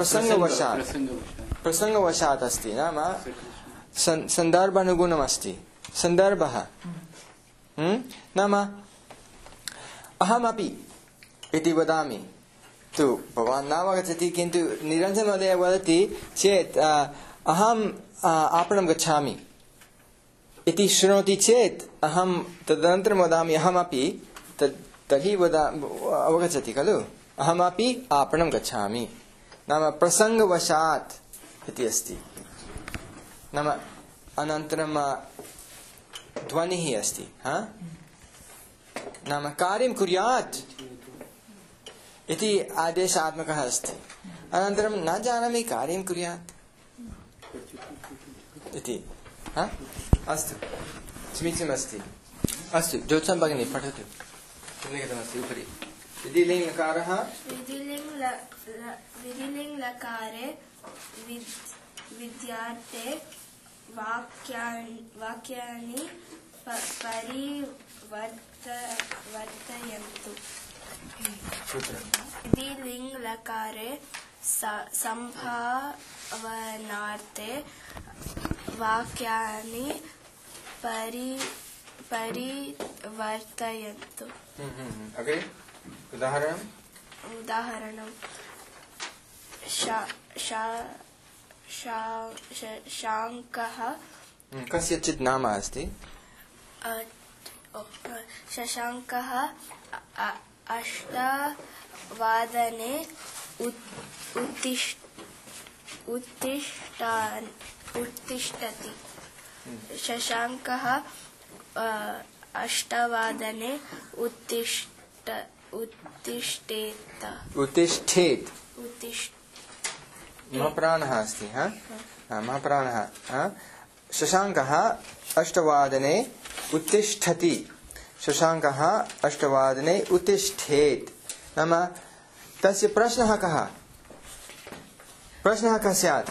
प्रसङ्गवशात् अस्ति नाम सन्दर्भानुगुणमस्ति सन्दर्भः नाम अहमपि इति वदामि तु भवान् नावगच्छति किन्तु निरञ्जनमहोदय वदति चेत् अहम् आपणं गच्छामि इति शृणोति चेत् अहं तदनन्तरं वदामि अहमपि तर्हि अवगच्छति खलु अहमपि आपणं गच्छामि नाम प्रसङ्गवशात् इति अस्ति नाम अनन्तरं ध्वनिः अस्ति नाम कार्यं कुर्यात् इति आदेशात्मकः अस्ति अनन्तरं न जानामि कार्यं कुर्यात् इति अस्तु समीचीनमस्ति अस्तु ज्योत्सना भगिनी पठतु किं लिखितमस्ति उपरि विधिलिङ्गकारः विधिलिङ्गकारे विद्यार्थे वाक्यानि परिवर्तयन्तु विधिलिङ्गकारे संभावनार्थे वाक्यानि परिवर्तयन्तु अग्रे उदाहरणं शशाङ्कः कस्यचित् नाम अस्ति शशाङ्कः 8:00 उत्तिष्ठति शशाङ्कः 8:00 उत्तिष्ठेत् महाप्राणः अस्ति महाप्राणः शशाङ्कः 8:00 उत्तिष्ठति शशाङ्कः 8:00 उत्तिष्ठेत् नाम तस्य प्रश्नः कः स्यात्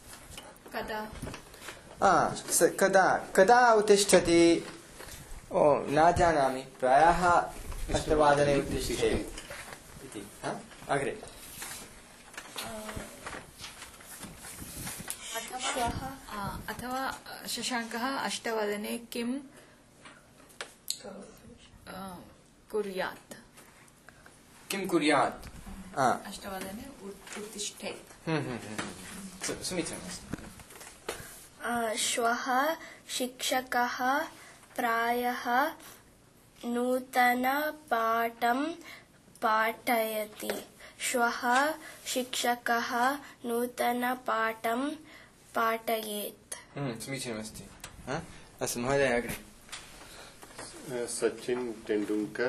कदा उत्तिष्ठति न जानामि प्रायः 8:00 उत्तिष्ठेत् इति अग्रे अथवा शशाङ्कः 8:00 किं कुर्यात् 8:00 उत्तिष्ठेत् समीचीनमस्ति श्वः शिक्षकः प्रायः नूतनपाठं पाठयति श्वः शिक्षकः नूतनपाठं पाठयेत् समीचीनमस्ति अस्तु महोदय अग्रे सचिन तेंदुलकर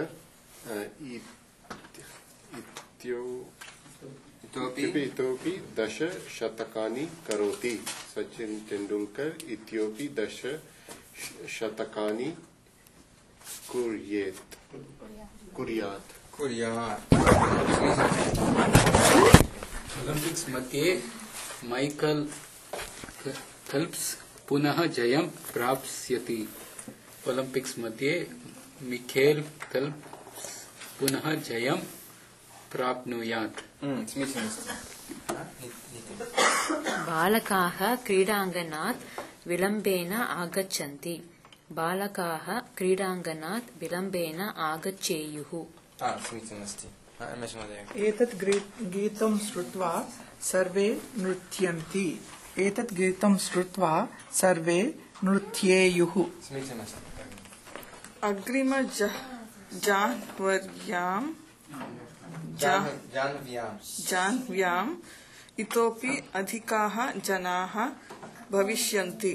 इतोपि 10 शतकानि करोति सचिन तेंदुलकर इतोपि 10 शतकानि कुर्यात् ओलंपिक्स मध्ये माइकल फेल्प्स पुनः जयं प्राप्स्यति ओलंपिक्स मध्ये मिखेल फेल्प्स पुनः जयं प्राप्नुयात् बालकाः क्रीडाङ्गणात् विलम्बेन आगच्छन्ति बालकाः क्रीडाङ्गणात् विलम्बेन आगच्छेयुः समीचीनमस्ति एतत् गीतं श्रुत्वा सर्वे नृत्यन्ति एतत् गीतं श्रुत्वा सर्वे नृत्येयुः समीचीनमस्ति जाह्नव्याम् इतोपि अधिकाः जनाः भविष्यन्ति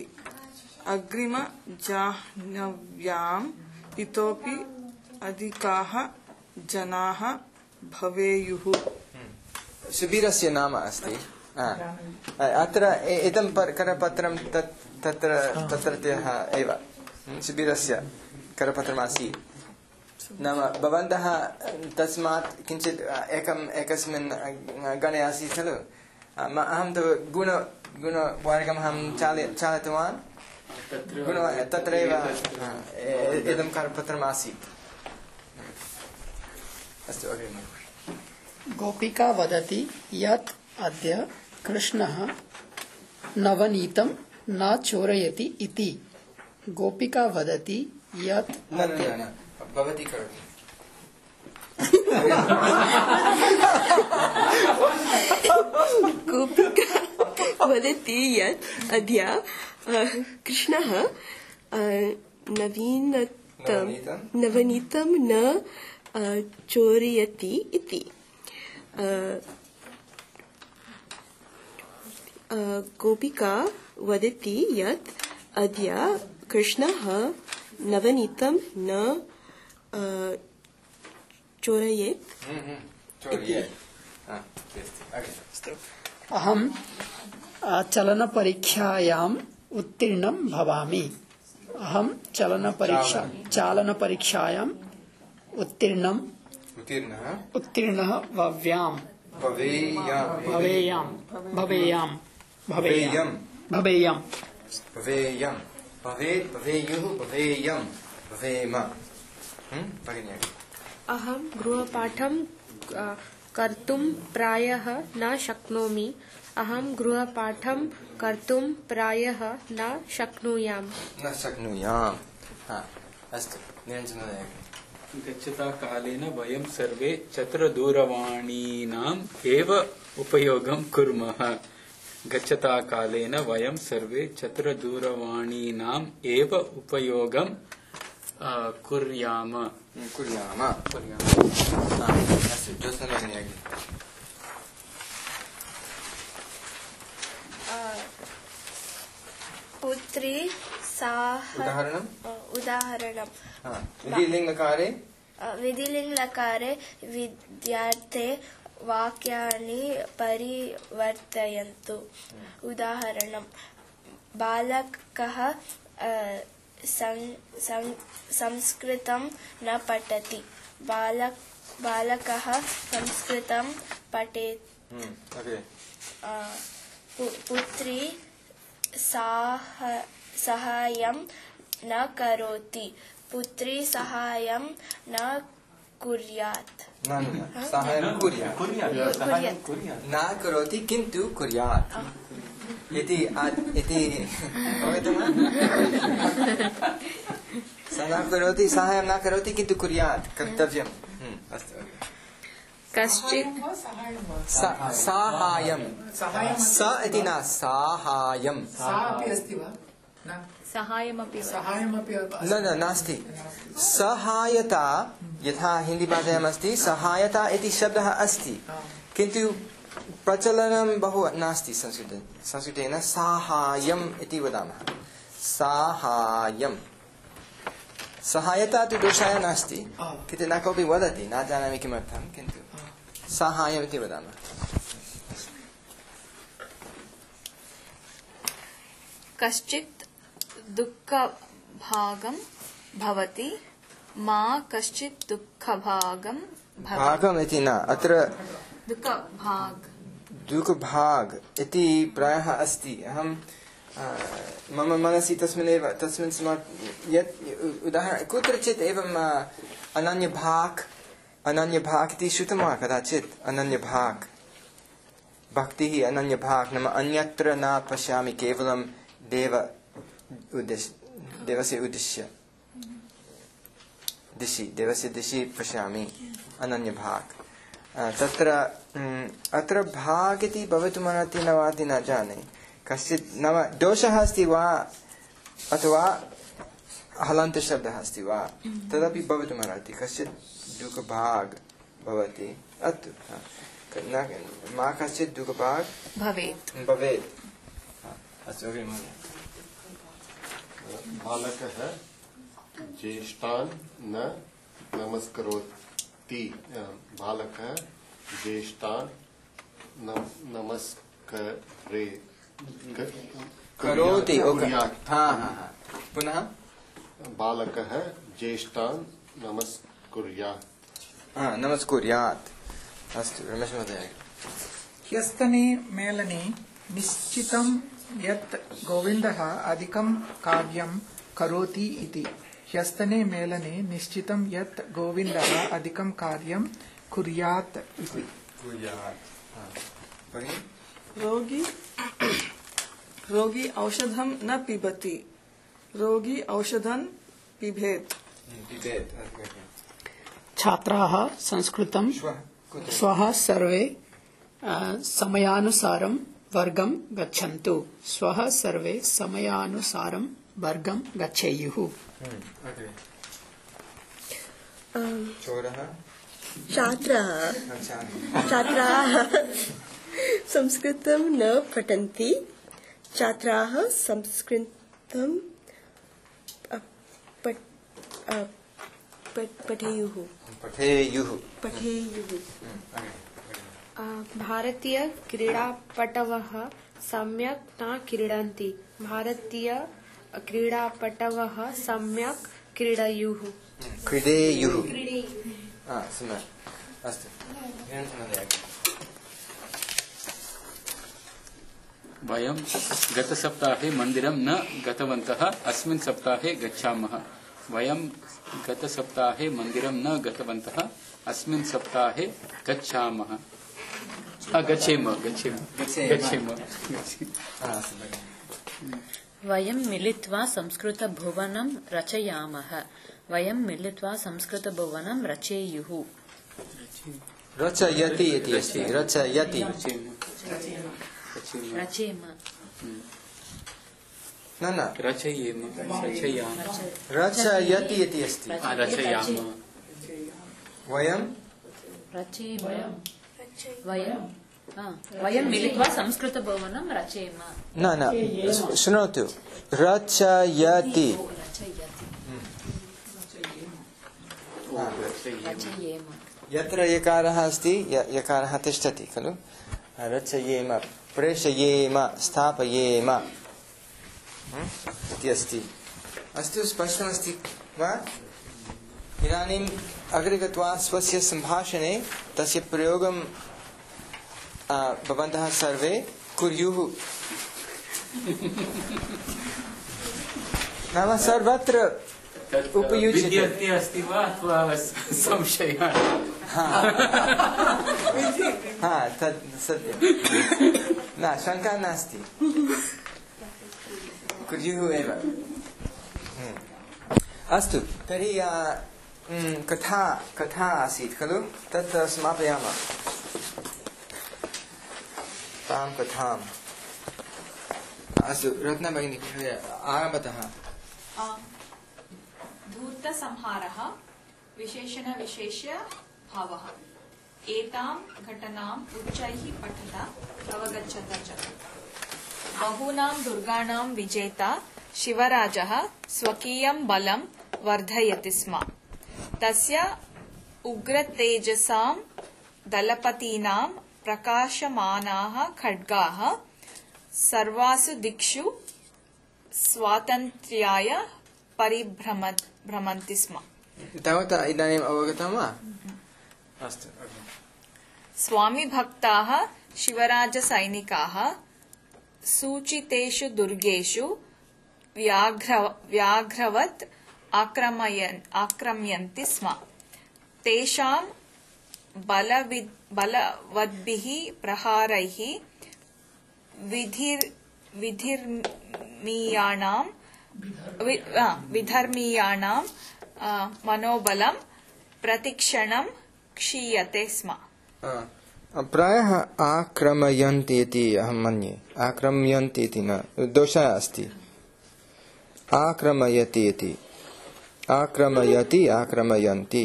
अग्रिमजाह्नव्याम् इतोपि अधिकाः जनाः भवेयुः शिबिरस्य नाम अस्ति अत्र इदं करपत्रं तत्रत्यः एव शिबिरस्य करपत्रमासीत् नाम भवन्तः तस्मात् किञ्चित् एकस्मिन् गणे आसीत् खलु अहं तु गुणवर्गम् अहं चालितवान् तत्रैव इदं करपत्रम् आसीत् अस्तु अग्रिमम् गोपिका वदति यत् अद्य कृष्णः नवनीतं न चोरयति इति गोपिका वदति यत् भवती करोति गोपिका वदति यत् अद्य कृष्णः नवनीतं न चोरयति इति गोपिका वदति यत् अद्य कृष्णः नवनीतं न चोरयेत् इति। अहं चलनपरीक्षायाम् उत्तीर्णं भवामि। अहं चालनपरीक्षायाम् उत्तीर्णः भवेयम्। अहं गृहपाठं कर्तुं प्रायः न शक्नोमि। अहं गृहपाठं कर्तुं प्रायः न शक्नुयाम्। अस्तु, निरञ्जनमहोदय। गच्छता कालेन वयं सर्वे चतुरदूरवाणीनाम् एव उपयोगं कुर्मः। गच्छता कालेन वयं सर्वे चतुरदूरवाणीनाम् एव उपयोगं कुर्याम। अस्तु, ज्योत्स्ना। पुत्री उदाहरणं विधिलिङ्गकारे विद्यार्थे वाक्यानि परिवर्तयन्तु। उदाहरणं बालकः संस्कृतं न पठति। बालकः संस्कृतं पठेत्। पुत्री सहायं न करोति। पुत्री सहायं न कुर्यात्। न करोति किन्तु कुर्यात् इति सा न करोति, सहायं न करोति किन्तु कुर्यात् कर्तव्यम्। अस्तु, कश्चित् साहाय्यं स इति न साहाय्यं न नास्ति। सहायता यथा हिन्दीभाषायाम् अस्ति, सहायता इति शब्दः अस्ति किन्तु प्रचलनं बहु नास्ति। संस्कृतेन साहाय्यम् इति वदामः। साहाय्यं सहायता तु दोषाय नास्ति, किन्तु न कोऽपि वदति, न जानामि किमर्थं, किन्तु साहाय्यम् इति वदामः। कश्चित् दुःखभागं भवति, मा कश्चित् दुःखभागं भागम् इति न, अत्र दुःखभाग इति प्रायः अस्ति। अहं मम मनसि तस्मिन् समये यत् उदाहरणं कुत्रचित् एवम् अनन्यभाक् इति श्रुतं वा कदाचित्? अनन्यभाक्, भक्तिः अनन्यभाक् नाम अन्यत्र न पश्यामि, केवलं देवस्य उद्दिश्य देवस्य दिशि पश्यामि, अनन्यभाक्। तत्र अत्र भाग् इति भवितुमर्हति न वा इति न जाने। कश्चित् नाम दोषः अस्ति वा अथवा हलन्तशब्दः अस्ति वा तदपि भवितुमर्हति। कश्चित् दुःखभाग् भवति, अस्तु, मा कश्चित् दुःखभाग् भवेत्। अस्तु, बालकः ज्येष्ठान् न नमस्करोति। बालकः ज्येष्ठान् करोति। पुनः बालकः ज्येष्ठान् नमस्कुर्यात्। अस्तु, रमेश महोदय। ह्यस्तने मेलने निश्चितं यत् गोविन्दः अधिकं कार्यं करोति इति। ह्यस्तने मेलने निश्चितं यत् गोविन्दः अधिकं कार्यं कुर्यात् इति। रोगी औषधं न पिबति, रोगी औषधं पिबेत्। छात्राः संस्कृतं श्वः सर्वे समयानुसारं वर्गं गच्छन्तु। श्वः सर्वे समयानुसारं वर्गं गच्छेयुः। छात्राः संस्कृतं न पठन्ति छात्राः संस्कृतं पठेयुः भारतीय क्रीडापटवः सम्यक् न क्रीडन्ति भारतीय क्रीडापटवः सम्यक् क्रीडेयुः सम्यक् अस्तु वयं गतसप्ताहे मन्दिरं न गतवन्तः अस्मिन् सप्ताहे गच्छामः वयं गतसप्ताहे मन्दिरं न गतवन्तः अस्मिन् सप्ताहे गच्छामः गच्छेम वयं मिलित्वा संस्कृतभुवनं रचयामः वयं मिलित्वा संस्कृतभुवनं रचेयुः रचयति इति अस्ति रचयति रचेम न रचयेम रचयति इति अस्ति रचयामः वयं वयं मिलित्वा संस्कृतभवनं रचेम न शृणोतु रचयति यत्र यकारः अस्ति यकारः तिष्ठति खलु रचयेम प्रेषयेम स्थापयेम इति अस्ति अस्तु स्पष्टमस्ति वा इदानीम् अग्रे गत्वा स्वस्य सम्भाषणे तस्य प्रयोगं भवन्तः सर्वे कुर्युः नाम सर्वत्र उपयुज्यते विद्यार्थी अस्ति वा अथवा संशयः तद् सत्यं न शङ्का नास्ति कुर्युः एव अस्तु तर्हि कथा आसीत् खलु तत् समापयामः तां कथाम् अस्तु रत्ना भगिनी आरम्भतः धूर्तसंहारः विशेषणविशेष्य भावः एतां घटनाम् उच्चैः पठता अवगच्छत च बहूनां दुर्गाणां विजेता शिवराजः स्वकीयं बलं वर्धयति स्म तस्य उग्रतेजसां दलपतीनां प्रकाशमानाः खड्गाः सर्वासु दिक्षु स्वातन्त्र्याय परिभ्रमन्ति स्म तावत् इदानीम् अवगतं वा अस्तु स्वामिभक्ताः शिवराजसैनिकाः सूचितेषु दुर्गेषु व्याघ्रवत् आक्रम्यन्ति स्म तेषां बलवद्भिः प्रहारैः विधर्मीयाणां मनोबलं प्रतिक्षणं क्षीयते स्म प्रायः आक्रमयन्ति इति अहं मन्ये आक्रम्यन्ति इति न दोषः अस्ति आक्रमयति इति आक्रमयति आक्रमयन्ति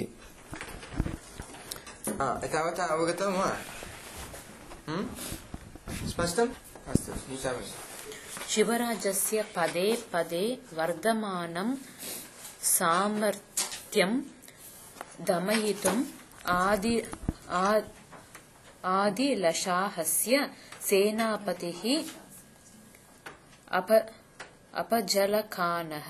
एतावता अवगतं वा स्पष्टम् अस्तु शिवराजस्य पदे पदे वर्धमानं सामर्थ्यं दमयितुम् आदिलशाहस्य सेनापतिः अफजलखानः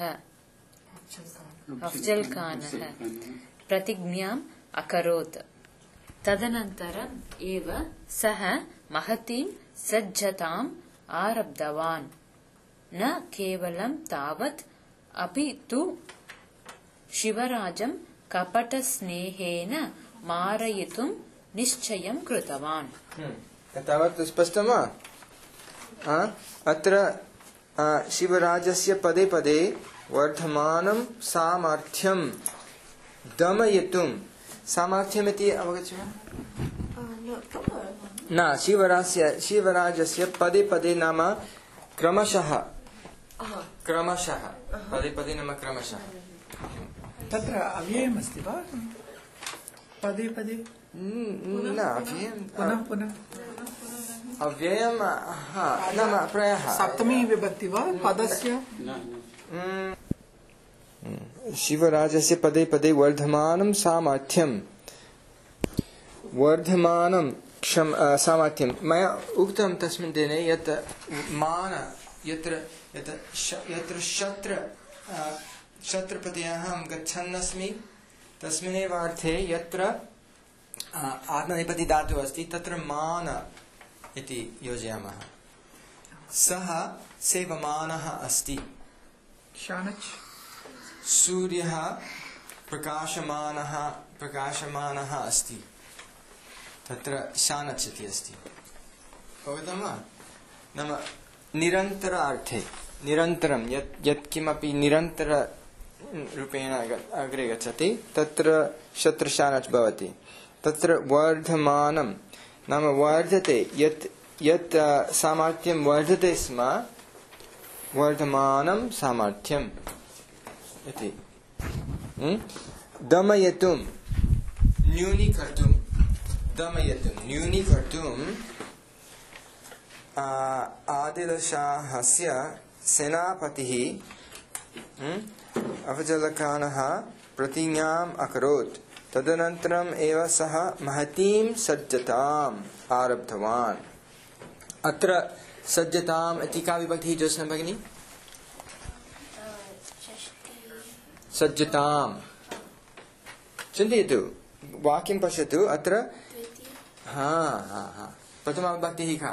प्रतिज्ञाम् अकरोत् तदनन्तरम् एव सः महतीं सज्जताम् आरब्धवान् न केवलं तावत् अपि तु शिवराजं कपटस्नेहेन मारयितुं निश्चयं कृतवान् तावत् स्पष्टं वा अत्र शिवराजस्य पदे पदे वर्धमानं सामर्थ्यं दमयितुं सामर्थ्यमिति अवगच्छति न शिवराजस्य पदे पदे नाम क्रमशः पदे पदे नाम क्रमशः तत्र अव्ययमस्ति वा पदे पदे न अव्ययं पुनः पुनः अव्ययं नाम प्रायः सप्तमी विभक्ति वा पदस्य शिवराजस्य पदे पदे वर्धमानं सामर्थ्यं सामर्थ्यं मया उक्तं तस्मिन् दिने यत् मान यत्र शत्रप्रत्ययः अहं गच्छन्नस्मि तस्मिन्नेव अर्थे यत्र आत्मनेपदी धातुः अस्ति तत्र मान इति योजयामः। सः सेवमानः अस्ति। सूर्यः प्रकाशमानः अस्ति। तत्र शानच् इति अस्ति। अवगतं वा? नाम निरन्तर अर्थे निरन्तरं यत् किमपि निरन्तर रूपेण अग्रे गच्छति तत्र शत्रशानच् भवति। तत्र वर्धमानं नाम वर्धते यत् सामर्थ्यं वर्धते स्म वर्धमानं सामर्थ्यम् इति। दमयितुं न्यूनीकर्तुं आदिलशाहस्य सेनापतिः अफजलखानः प्रतिज्ञाम् अकरोत्। तदनन्तरम् एव सः महतीं सज्जताम् आरब्धवान्। अत्र सज्जताम् इति का विभक्तिः ज्योत्स्ना भगिनी? सज्जताम् चिन्तयतु वाक्यं पश्यतु। अत्र प्रथमा विभक्तिः का?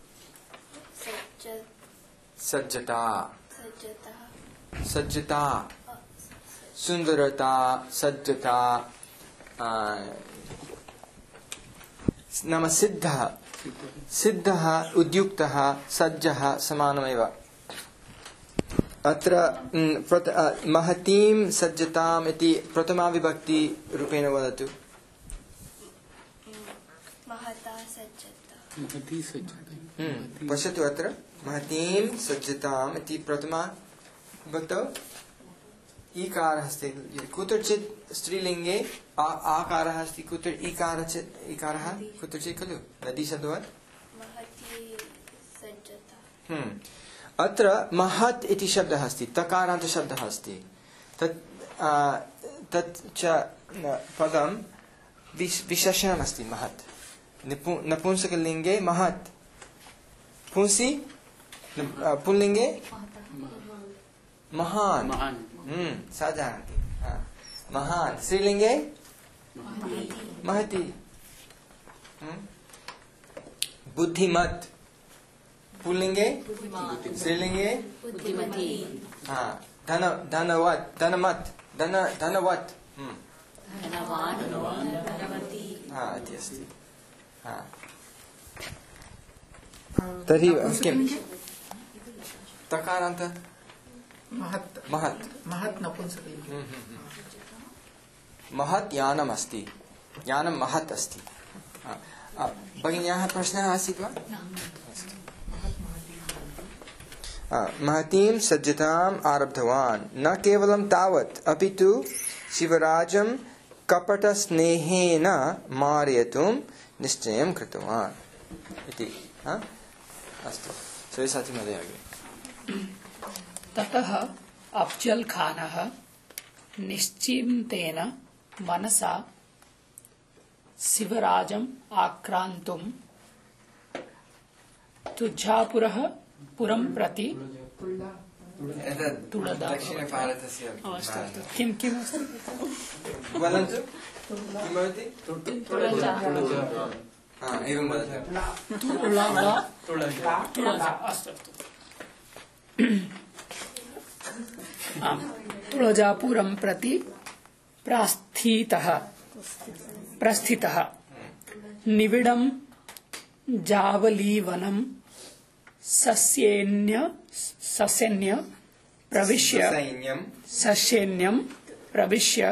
सज्जता सुन्दरता सज्जता नाम सिद्धः उद्युक्तः सज्जः समानमेव। अत्र महतीं सज्जताम् इति प्रथमा विभक्ति रूपेण वदतु। पश्यतु अत्र महतीं सज्जताम् इति प्रथमा विभक्तौ ईकारः अस्ति। कुत्रचित् स्त्रीलिङ्गे आकारः अस्ति, कुत्र ईकारः कुत्रचित् खलु नदीशब्दवत्। अत्र महत् इति शब्दः अस्ति, तकारान्तशब्दः अस्ति। तत् च पदं विशेषणमस्ति महत्। नपुंसकलिङ्गे महत्, पुंसि पुल्लिङ्गे महान् सा जानति। महान् स्त्रीलिङ्गे महती। बुद्धिमत् पुल्लिङ्गे स्त्रीलिङ्गे धनवत् धनवत् इति अस्ति। तर्हि किं तकारान्त महत् नपुंसकलिङ्गे महत् यानम् अस्ति, यानं महत् अस्ति। भगिन्याः प्रश्नः आसीत् वा? महतीं सज्जताम् आरब्धवान्। न केवलं तावत् अपि तु शिवराजं कपटस्नेहेन मारयितुं निश्चयं कृतवान् इति। अस्तु सव्यसाची महोदय अग्रे। ततः अफजल खानः निश्चिन्तेन मनसा शिवराजम् आक्रान्तुं तुळजापुरः पुरं प्रति दक्षिणभारतस्य किम् अस्ति वदन्तु किं भवति? एवं वदतु। तुळजापुरं प्रति प्रस्थितः निविडं जावलीवनं सस्येन्य प्रविश्य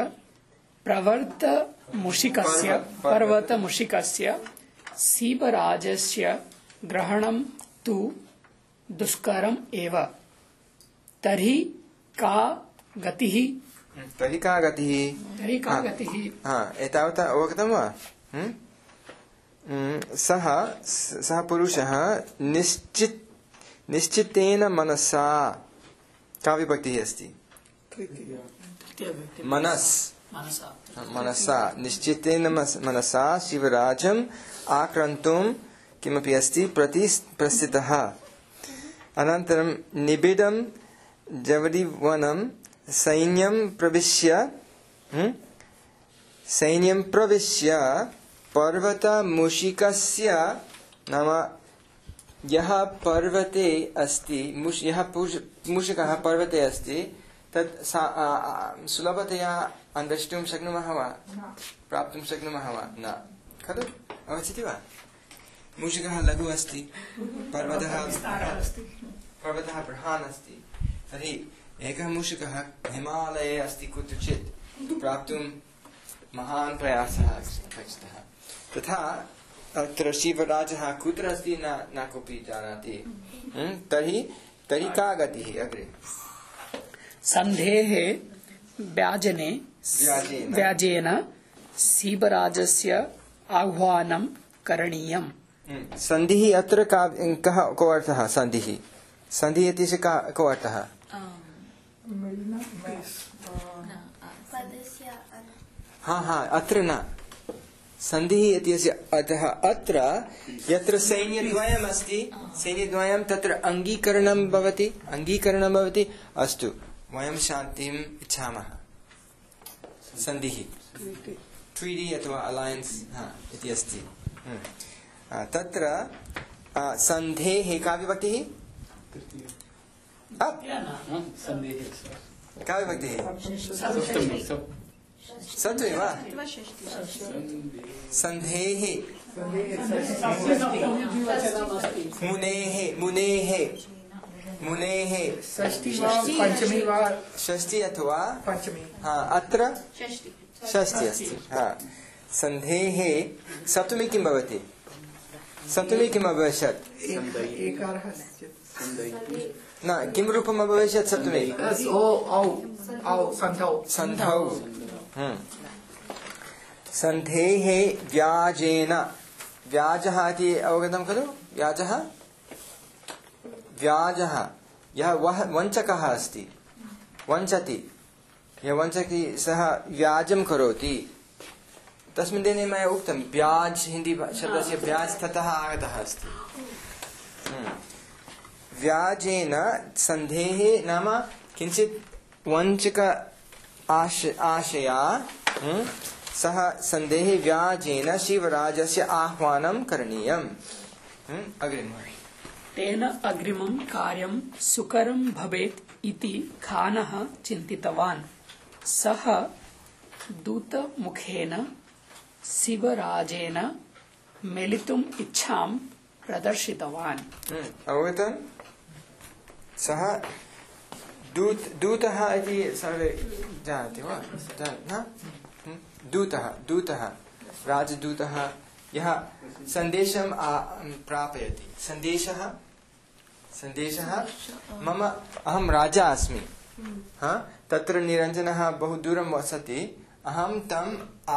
पर्वतमुषिकस्य शिवराजस्य ग्रहणं तु दुष्करम् एव। तर्हि का गतिः? एतावता अवगतं वा? सः पुरुषः निश्चितेन मनसा का विभक्तिः अस्ति मनसा निश्चितेन मनसा शिवराजम् आक्रन्तुं किमपि अस्ति प्रस्थितः अनन्तरं निबिडं जवडिवनं सैन्यं प्रविश्य पर्वतमूषिकस्य नाम यः पर्वते अस्ति यः मूषिकः पर्वते अस्ति तत् सुलभतया अन्वेष्टुं शक्नुमः वा प्राप्तुं शक्नुमः वा न खलु अवगच्छति वा मूषिकः लघु अस्ति पर्वतः बृहन् अस्ति तर्हि एकः मूषिकः हिमालये अस्ति कुत्रचित् प्राप्तुं महान् प्रयासः अपेक्षितः तथा अत्र शिवराजः कुत्र अस्ति न कोऽपि जानाति तर्हि का गतिः अग्रे सन्धेः व्याजेन शिवराजस्य आह्वानं करणीयम् सन्धिः अत्र कः को अर्थः सन्धिः इत्यस्य को अर्थः अत्र न सन्धिः इत्यस्य अर्थः अत्र यत्र सैन्यद्वयम् अस्ति सैन्यद्वयं तत्र अङ्गीकरणं भवति अस्तु वयं शान्तिम् इच्छामः सन्धिः ट्रीटी अथवा अलायन्स् इति अस्ति तत्र सन्धेः का विभक्तिः का विभक्तिः सप्तमी वा सन्धेः मुनेः पंचमी वा षष्ठी अथवा पंचमी अत्र षष्ठी अस्ति सन्धेः सप्तमी किं भवति सप्तमी किम् अभविष्यत् न किं रूपम् अभविष्यत् सप्तमी सन्धौ सन्धेः व्याजेन व्याजः इति अवगतं खलु व्याजः यः वञ्चकः अस्ति वञ्चति यः वञ्चति सः व्याजं करोति तस्मिन् दिने मया उक्तं ब्याज हिन्दी शब्दस्य ब्याज ततः आगतः अस्ति व्याजेन सन्धेः नाम किञ्चित् वञ्चक आशया सः सन्धेः व्याजेन शिवराजस्य आह्वानं करणीयम् तेन अग्रिमं कार्यं सुकरं भवेत् इति खानः चिन्तितवान् सः दूतमुखेन शिवराजेन मिलितुम् इच्छां प्रदर्शितवान् अवगतम् सः दूतः इति सर्वे जानन्ति वा दूतः राजदूतः यः सन्देशं प्रापयति सन्देशः मम अहं राजा अस्मि तत्र निरञ्जनः बहु दूरं वसति अहं तम्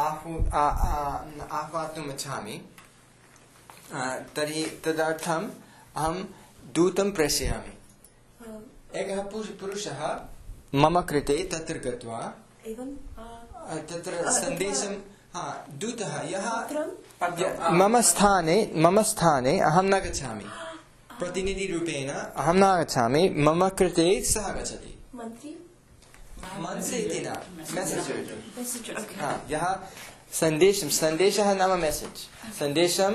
आह्वातुम् इच्छामि तर्हि तदर्थम् अहं दूतं प्रेषयामि एकः पुरुषः मम कृते तत्र गत्वा तत्र सन्देशं दूतः यः मम स्थाने अहं न गच्छामि प्रतिनिधिरूपेण अहं न गच्छामि मम कृते सः गच्छति मन्त्री इति न मेसेजर् यः सन्देशः नाम मेसेज् सन्देशं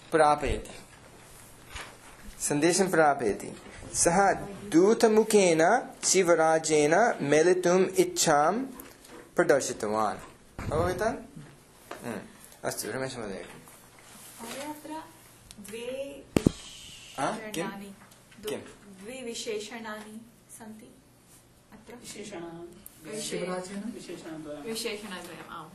प्रापयति सः दूतमुखेन शिवराजेन मिलितुम् इच्छां प्रदर्शितवान् अवगतम् अस्तु रमेश महोदय द्वे विशेषणानि सन्ति अत्र विशेषणद्वयम् आम्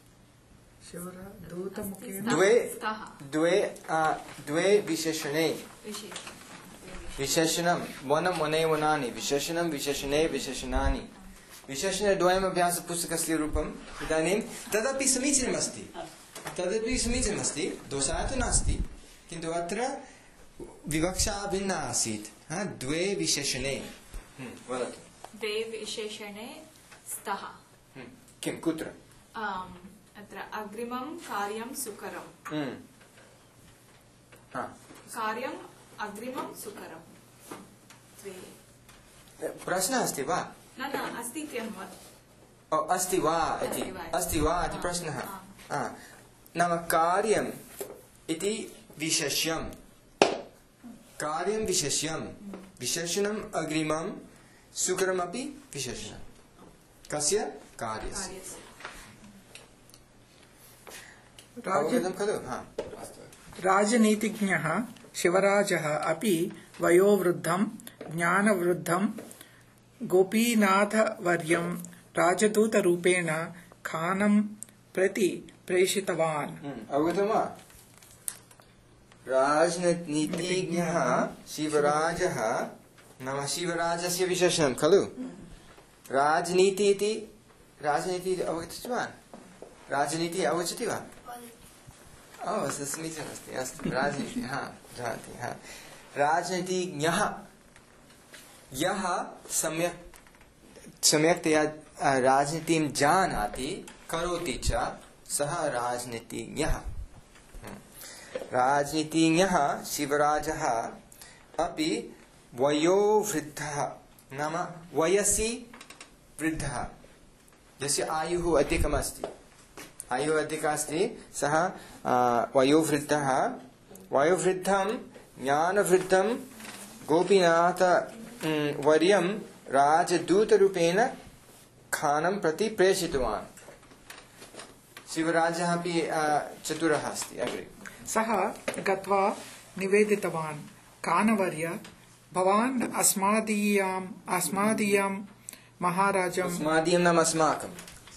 द्वे विशेषणे विशेषणं वनं वने वनानि विशेषणं विशेषणे विशेषणानि विशेषणद्वयम् अभ्यासपुस्तकस्य रूपम् इदानीं तदपि समीचीनमस्ति तदपि समीचीनमस्ति, दोषः तु नास्ति, किन्तु अत्र विवक्षा भिन्ना आसीत्। द्वे विशेषणे वदतु। द्वे विशेषणे स्तः। किं कुत्र? अत्र अग्रिमं कार्यं सुकरं। कार्यम् अग्रिमं सुकरं। प्रश्नः अस्ति वा? न अस्ति इति अस्ति वा इति प्रश्नः। नाम कार्यम् इति विशेष्यं, कार्यं विशेष्यं, विशेषणम् अग्रिमं, सुकरमपि विशेषणं। कस्य? कार्यस्य। अवगतं खलु? राजनीतिज्ञः शिवराजः अपि वयोवृद्धं ज्ञानवृद्धं गोपीनाथवर्यं राजदूतरूपेण खानं प्रति प्रेषितवान्। अवगतं वा? राजनीतिज्ञः शिवराजः, नाम शिवराजस्य विशेषणं खलु? राजनीति इति अवगच्छति वा? राजनीति अवगच्छति वा? समीचीनमस्ति। अस्तु, राजनीतिः। राजनीतिज्ञः यः सम्यक्तया राजनीतिं जानाति, करोति च, सः राजनीतिज्ञः। राजनीतिज्ञः शिवराजः अपि वयोवृद्धः, नाम वयसि वृद्धः, यस्य आयुः अधिकमस्ति, आयुः अधिकः अस्ति, सः वयोवृद्धः, वयोवृद्धं ज्ञानवृद्धं गोपीनाथ वर्यं राजदूतरूपेण खानं प्रति प्रेषितवान्। शिवराजः अपि चतुरः अस्ति। अग्रे सः गत्वा निवेदितवान्, खानवर्य, भवान् अस्मदीयं महाराजं, अस्मदीयं नाम अस्माकं,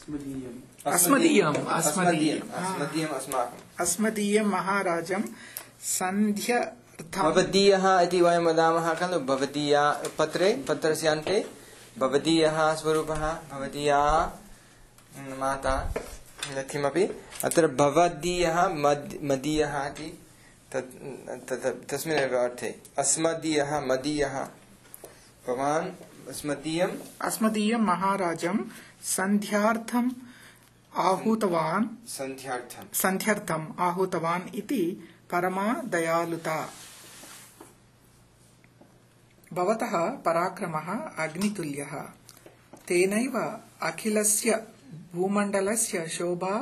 अस्मदीयं महाराजं सन्ध्यर्थं, भवदीयः इति वयं वदामः खलु? भवदीया पत्रस्य अन्ते भवदीयः स्वरूपः, भवदीया माता, किमपि अत्र भवदीयः मदीयः इति तस्मिन् एव अर्थे। अस्मदीयः मदीयः, भवान् अस्मदीयं महाराजं सन्ध्यार्थम् आहूतवान् इति परमा दयालुता। भवतः पराक्रमः अग्नितुल्यः, तेनैव अखिलस्य भूमण्डलस्य शोभा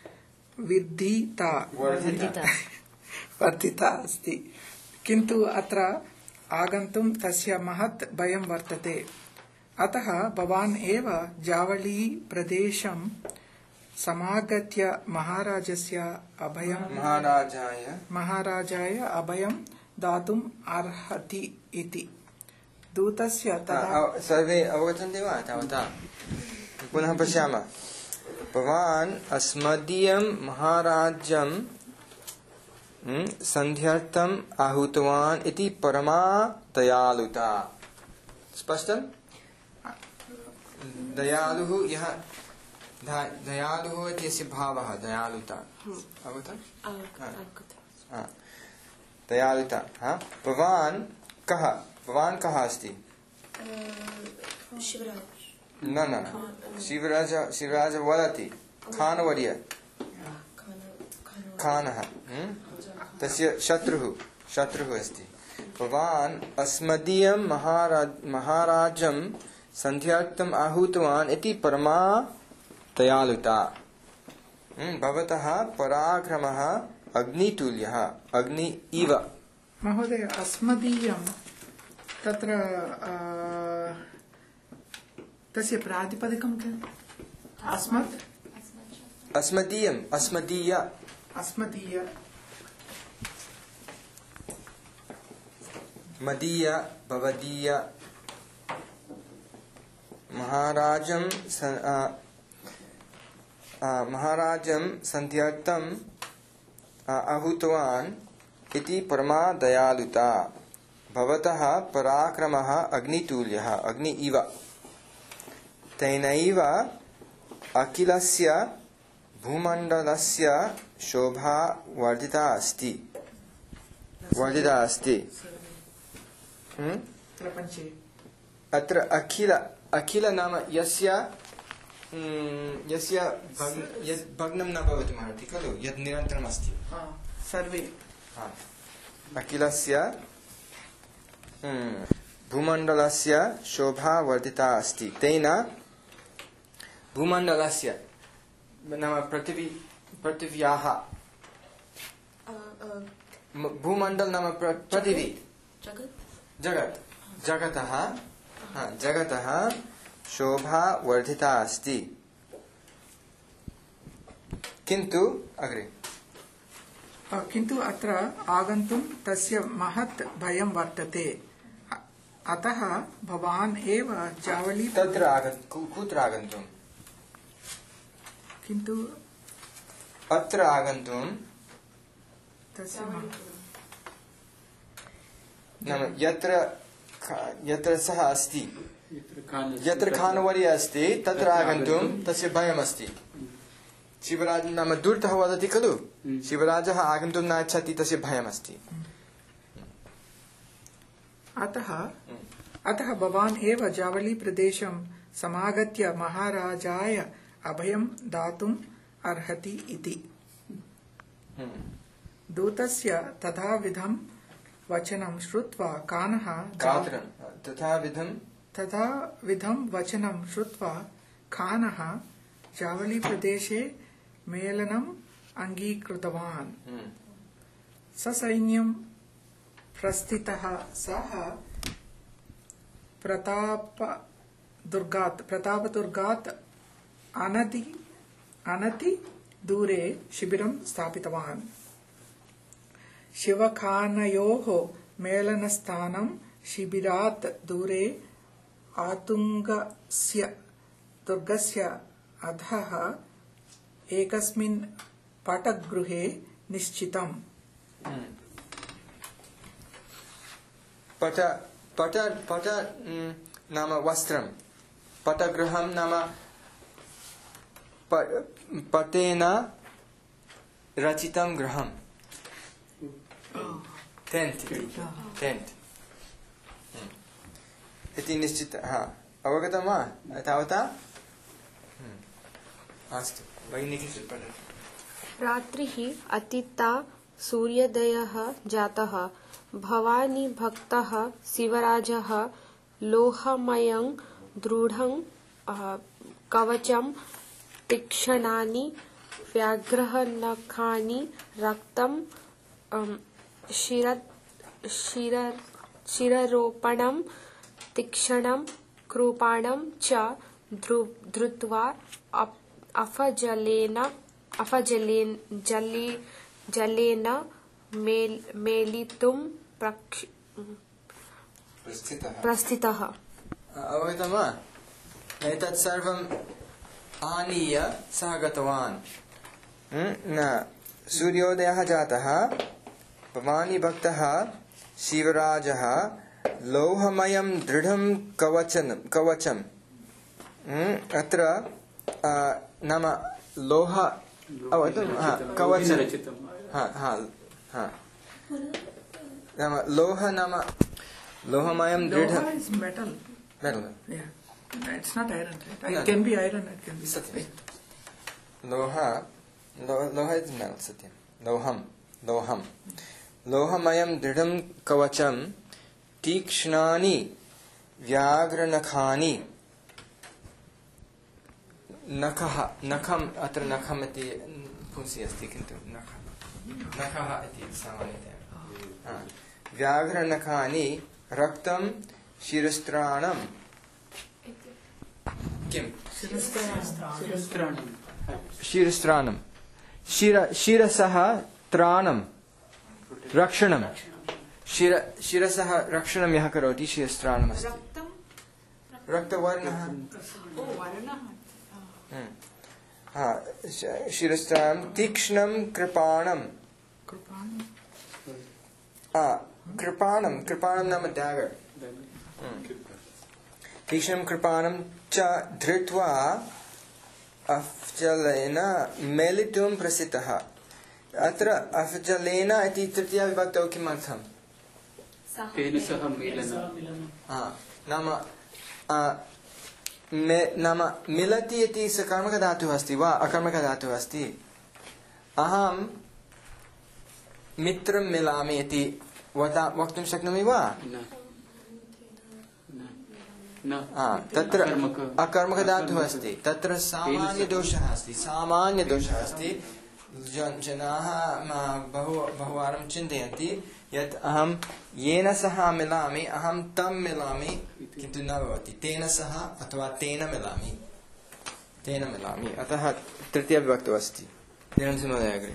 वर्धिता अस्ति, किन्तु अत्र आगन्तुं तस्य महत् भयं वर्तते। अतः भवान् एव जावली प्रदेशं समागत्य महाराजाय अभयं दातुम् अर्हति इति दूतस्य सर्वे अवगच्छन्ति वा? तावता पुनः पश्यामः। भवान् अस्मदीयं महाराज्यं सन्ध्यर्थम् आहूतवान् इति परमा दयालुता। स्पष्टं? दयालुः यः, दयालुः इत्यस्य भावः दयालुता। अवगतम्? दयालुता। भवान् कः अस्ति? न शिवराज वदति, खानवर्य, खानः तस्य शत्रुः अस्ति। भवान् अस्मदीयं महाराजं सन्ध्यार्थम् आहूतवान् इति परमा दयालुता। भवतः पराक्रमः अग्नितुल्यः, अग्नि इव। महोदय, अस्मदीयं तत्र तस्य प्रातिपदिकं किम्? अस्मदीय, मदीय, भवदीय, महाराजं सन्ध्यार्थम् आहूतवान् इति परमा दयालुता। भवतः पराक्रमः अग्नितुल्यः, अग्नि इव। तेनैव अखिलस्य भूमण्डलस्य शोभा वर्धिता अस्ति प्रपञ्चे अत्र अखिल नाम यस्य यद् भग्नं न भवितुमर्हति खलु यद् निरन्तरम् अस्ति सर्वे अखिलस्य भूमण्डलस्य शोभा वर्धिता अस्ति तेन भूमण्डलस्य नाम पृथिव्याः भूमण्डल नाम पृथिवी जगतः शोभा वर्धिता अस्ति किन्तु अत्र आगन्तुं तस्य महत् भयं वर्तते अतः भवान् एव जावली कुत्र आगन्तुं किन्तु अत्र आगन्तुं तस्य नाम यत्र सः अस्ति यत्र खानवरी अस्ति तत्र आगन्तुं तस्य भयमस्ति शिवराज नाम दूरतः वदति खलु शिवराजः आगन्तुं न इच्छति तस्य भयमस्ति अतः भवान् एव जावली प्रदेशं समागत्य महाराजाय अभयं दातुम् अर्हति इति दूतस्य तथाविधं वचनं श्रुत्वा कानः तथाविधं वचनं श्रुत्वा खानः जावली प्रदेशे मेलनम् अङ्गीकृतवान् ससैन्यं प्रस्थितः सः प्रतापदुर्गात् अनति दूरे शिबिरं स्थापितवान् शिवखानयोः मेलनस्थानं शिबिरात् दूरे आतुङ्गस्य दुर्गस्य अधः एकस्मिन् पटगृहे निश्चितम् पट नाम वस्त्रं पटगृहं नाम पटेन रचितं गृहं टेंट इति निश्चित अवगतं वा तावता अस्तु भगिनी रात्रिः अतीता सूर्योदयः जातः भवानी भक्तः शिवराजः लोहमयं दृढं कवचं तीक्ष्णानि व्याघ्रनखानि रक्तं शिररोपणं तीक्ष्णं कृपाणं च धृत्वा जलेन मेलितुं प्रस्थितः अवगतं वा एतत् सर्वम् आनीय सः गतवान् सूर्योदयः जातः भवानी भक्तः शिवराजः लोहमयं दृढं कवचम् अत्र नाम लोह कवचं नाम लोहमयं दृढं metal. Yeah, it's not iron. Right? It can be iron. It can be satyam. Loha is metal. Satyam. Loham. Lohamayam dridham kavacham तीक्ष्णानि व्याघ्रनखानि नखम् अत्र नखम् इति पुंसि अस्ति किन्तु नखः इति सामान्यतया व्याघ्रनखानि रक्तं शिरस्त्राणं किं शिरस्त्राणं शिरसः त्राणं रक्षणं शिरसः रक्षणं यः करोति शिरस्त्राणमस्ति रक्तवर्णः शिरस्त्राणं तीक्ष्णं कृपाणं कृपाणं नाम डैगर् तीक्ष्णं कृपाणं च धृत्वा अफजलेन मेलितुं प्रसिद्धः। अत्र अफजलेन इति तृतीया विभक्तौ किमर्थम्? तेन सह मेलनं। नाम मिलति इति सकर्मकधातुः अस्ति वा अकर्मकधातुः अस्ति? अहं मित्रं मिलामि इति वक्तुं शक्नोमि वा? तत्र अकर्मकधातुः अस्ति, तत्र सामान्यदोषः अस्ति। जनाः बहुवारं चिन्तयन्ति यत् अहं येन सह मिलामि, अहं तं मिलामि, किन्तु न भवति। तेन सह अथवा तेन मिलामि। अतः तृतीया विभक्तौ अस्ति। निरञ्जनमहोदय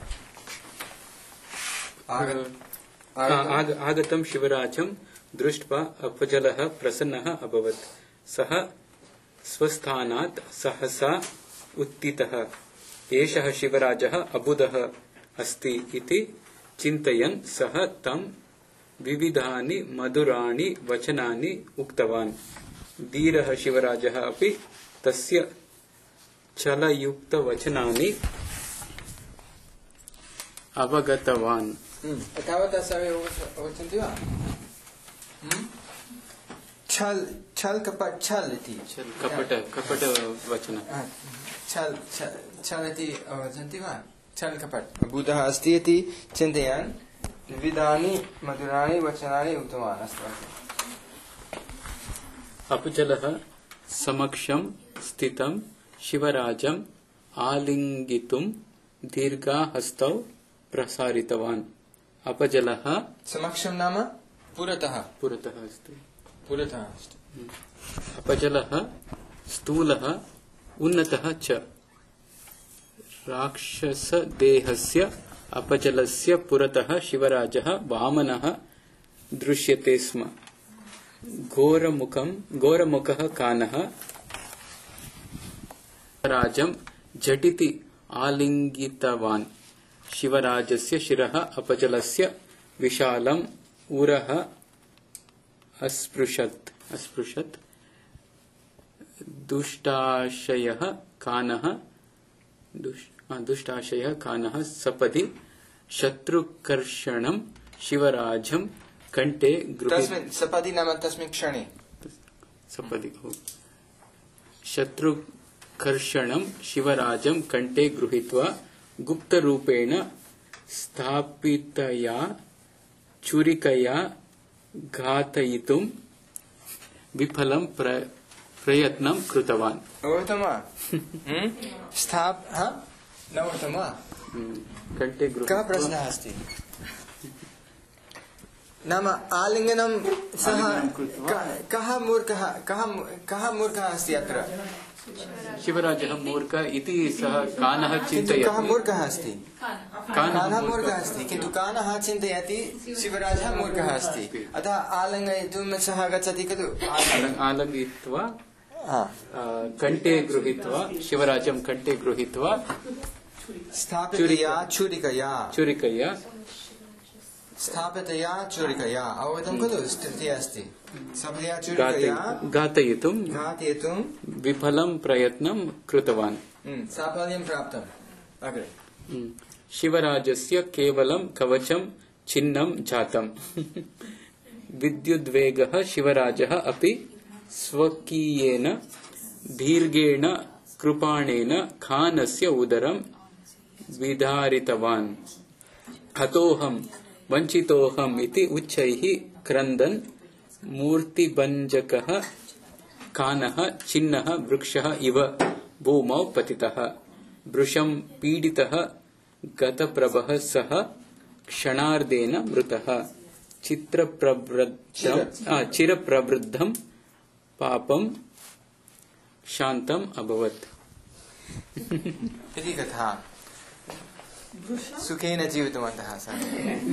अग्रे। आगतं शिवराजं दृष्ट्वा अफजलः प्रसन्नः अभवत्। सः स्वस्थानात् सहसा उत्थितः। एषः शिवराजः अबुधः अस्ति इति चिन्तयन् सः तं विविधानि मधुराणि वचनानि उक्तवान्। धीरः शिवराजः अपि तस्य छलयुक्तवचनानि अवगतवान्। तावता सर्वे अवगच्छन्ति वा? छल कपट छल इति कपट वचन छल इति अवगच्छन्ति वा? छल कपट बुधः अस्ति इति चिन्तयन् विविधानि मधुराणि वचनानि उक्तवान्। अस्तु। अफजलः समक्षं स्थितं शिवराजम् आलिङ्गितुं दीर्घहस्तौ प्रसारितवान्। अफजलः समक्षं नाम पुरतः अस्ति। अपजलः स्थूलः उन्नतः च राक्षसदेहस्य अपजलस्य पुरतः शिवराजः वामनः दृश्यते स्म। घोरमुखः कानः शिवराजं झटिति आलिङ्गितवान्। शिवराजस्य शिरः अपजलस्य विशालम् उरः अस्पृशत्। दुष्टाशयः कानः सपदि शत्रुकर्षणं शिवराजं कंठे सपदि नाम तस्मिन् क्षणे शत्रुकर्षणं शिवराजं कंठे गृहीत्वा गुप्तरूपेण स्थापितया छुरिकया घातयितुं विफलं प्रयत्नं कृतवान्। अवगतं वा? नवगतं वा? कंठे कः प्रश्नः अस्ति? नाम आलिङ्गनं सः कः मूर्खः अस्ति अत्र? शिवराजः मूर्खः इति सः कानः चिन्तयति। कः मूर्खः अस्ति? कानः मूर्खः अस्ति, किन्तु कानः चिन्तयति शिवराजः मूर्खः अस्ति। अतः आलिङ्गयितुं सः गच्छति खलु। आलिङ्गित्वा कंठे गृहीत्वा शिवराजं कंठे गृहीत्वा स्थापितया छुरिकया अवगतं खलु? स्थितिः अस्ति। घातयितुं विफलं प्रयत्नं कृतवान्। साफल्यं प्राप्तम्। अग्रे शिवराजस्य केवलं कवचं छिन्नं जातम्। विद्युद्वेगः शिवराजः अपि स्वकीयेन दीर्घेण कृपाणेन खानस्य उदरं विदारितवान्। हतोऽहं वञ्चितोऽहम् इति उच्चैः क्रन्दन् मूर्तिभञ्जकः कानः छिन्नः वृक्षः इव भूमौ पतितः। वृषं पीडितः गतप्रभः सः क्षणार्धेन मृतः। चिरप्रवृद्धं पापं शान्तम् अभवत्। इति कथा। सुखेन जीवितवन्तः सर्वे।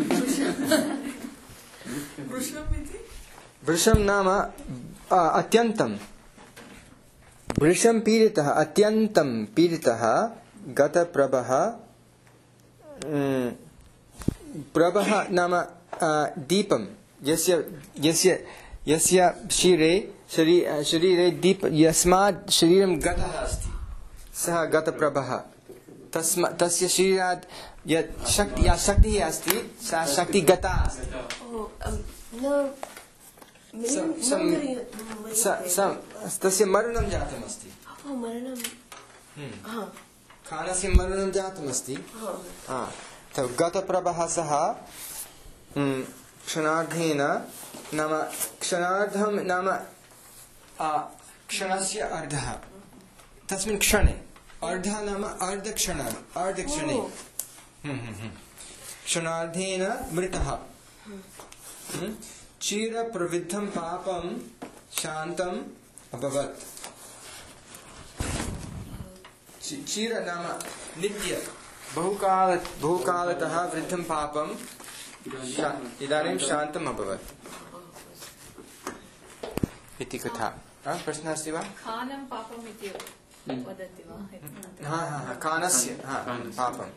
वृषं नाम अत्यन्तं वृषं पीडितः अत्यन्तं पीडितः गतप्रभः। प्रभः नाम दीपं यस्य शरीरे दीप यस्मात् शरीरं गतः अस्ति सः गतप्रभः तस्य शरीरात् यत् शक्तिः अस्ति सा शक्तिः गता तस्य मरणं जातमस्ति खानस्य मरणं जातमस्ति गतप्रभः सः क्षणार्धेन नाम क्षणार्धं नाम क्षणस्य अर्धः तस्मिन् क्षणे अर्धः नाम अर्धक्षणे क्षणार्धेन मृतः चिरप्रवृद्धं पापं शान्तम् अभवत् चिर नाम नित्य बहुकालतः वृद्धं पापं इदानीं शान्तम् अभवत् इति कथा। प्रश्नः अस्ति वा? खानं पापम् इति वदति वा? खानस्य पापम्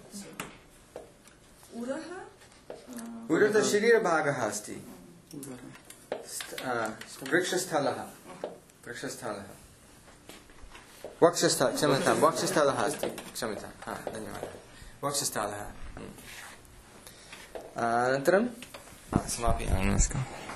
उरः शरीरभागः अस्ति वक्षस्थलः वक्षस्थलः अस्ति क्षम्यतां धन्यवादः वक्षस्थलः अनन्तरं समापयामः। नमस्कारः।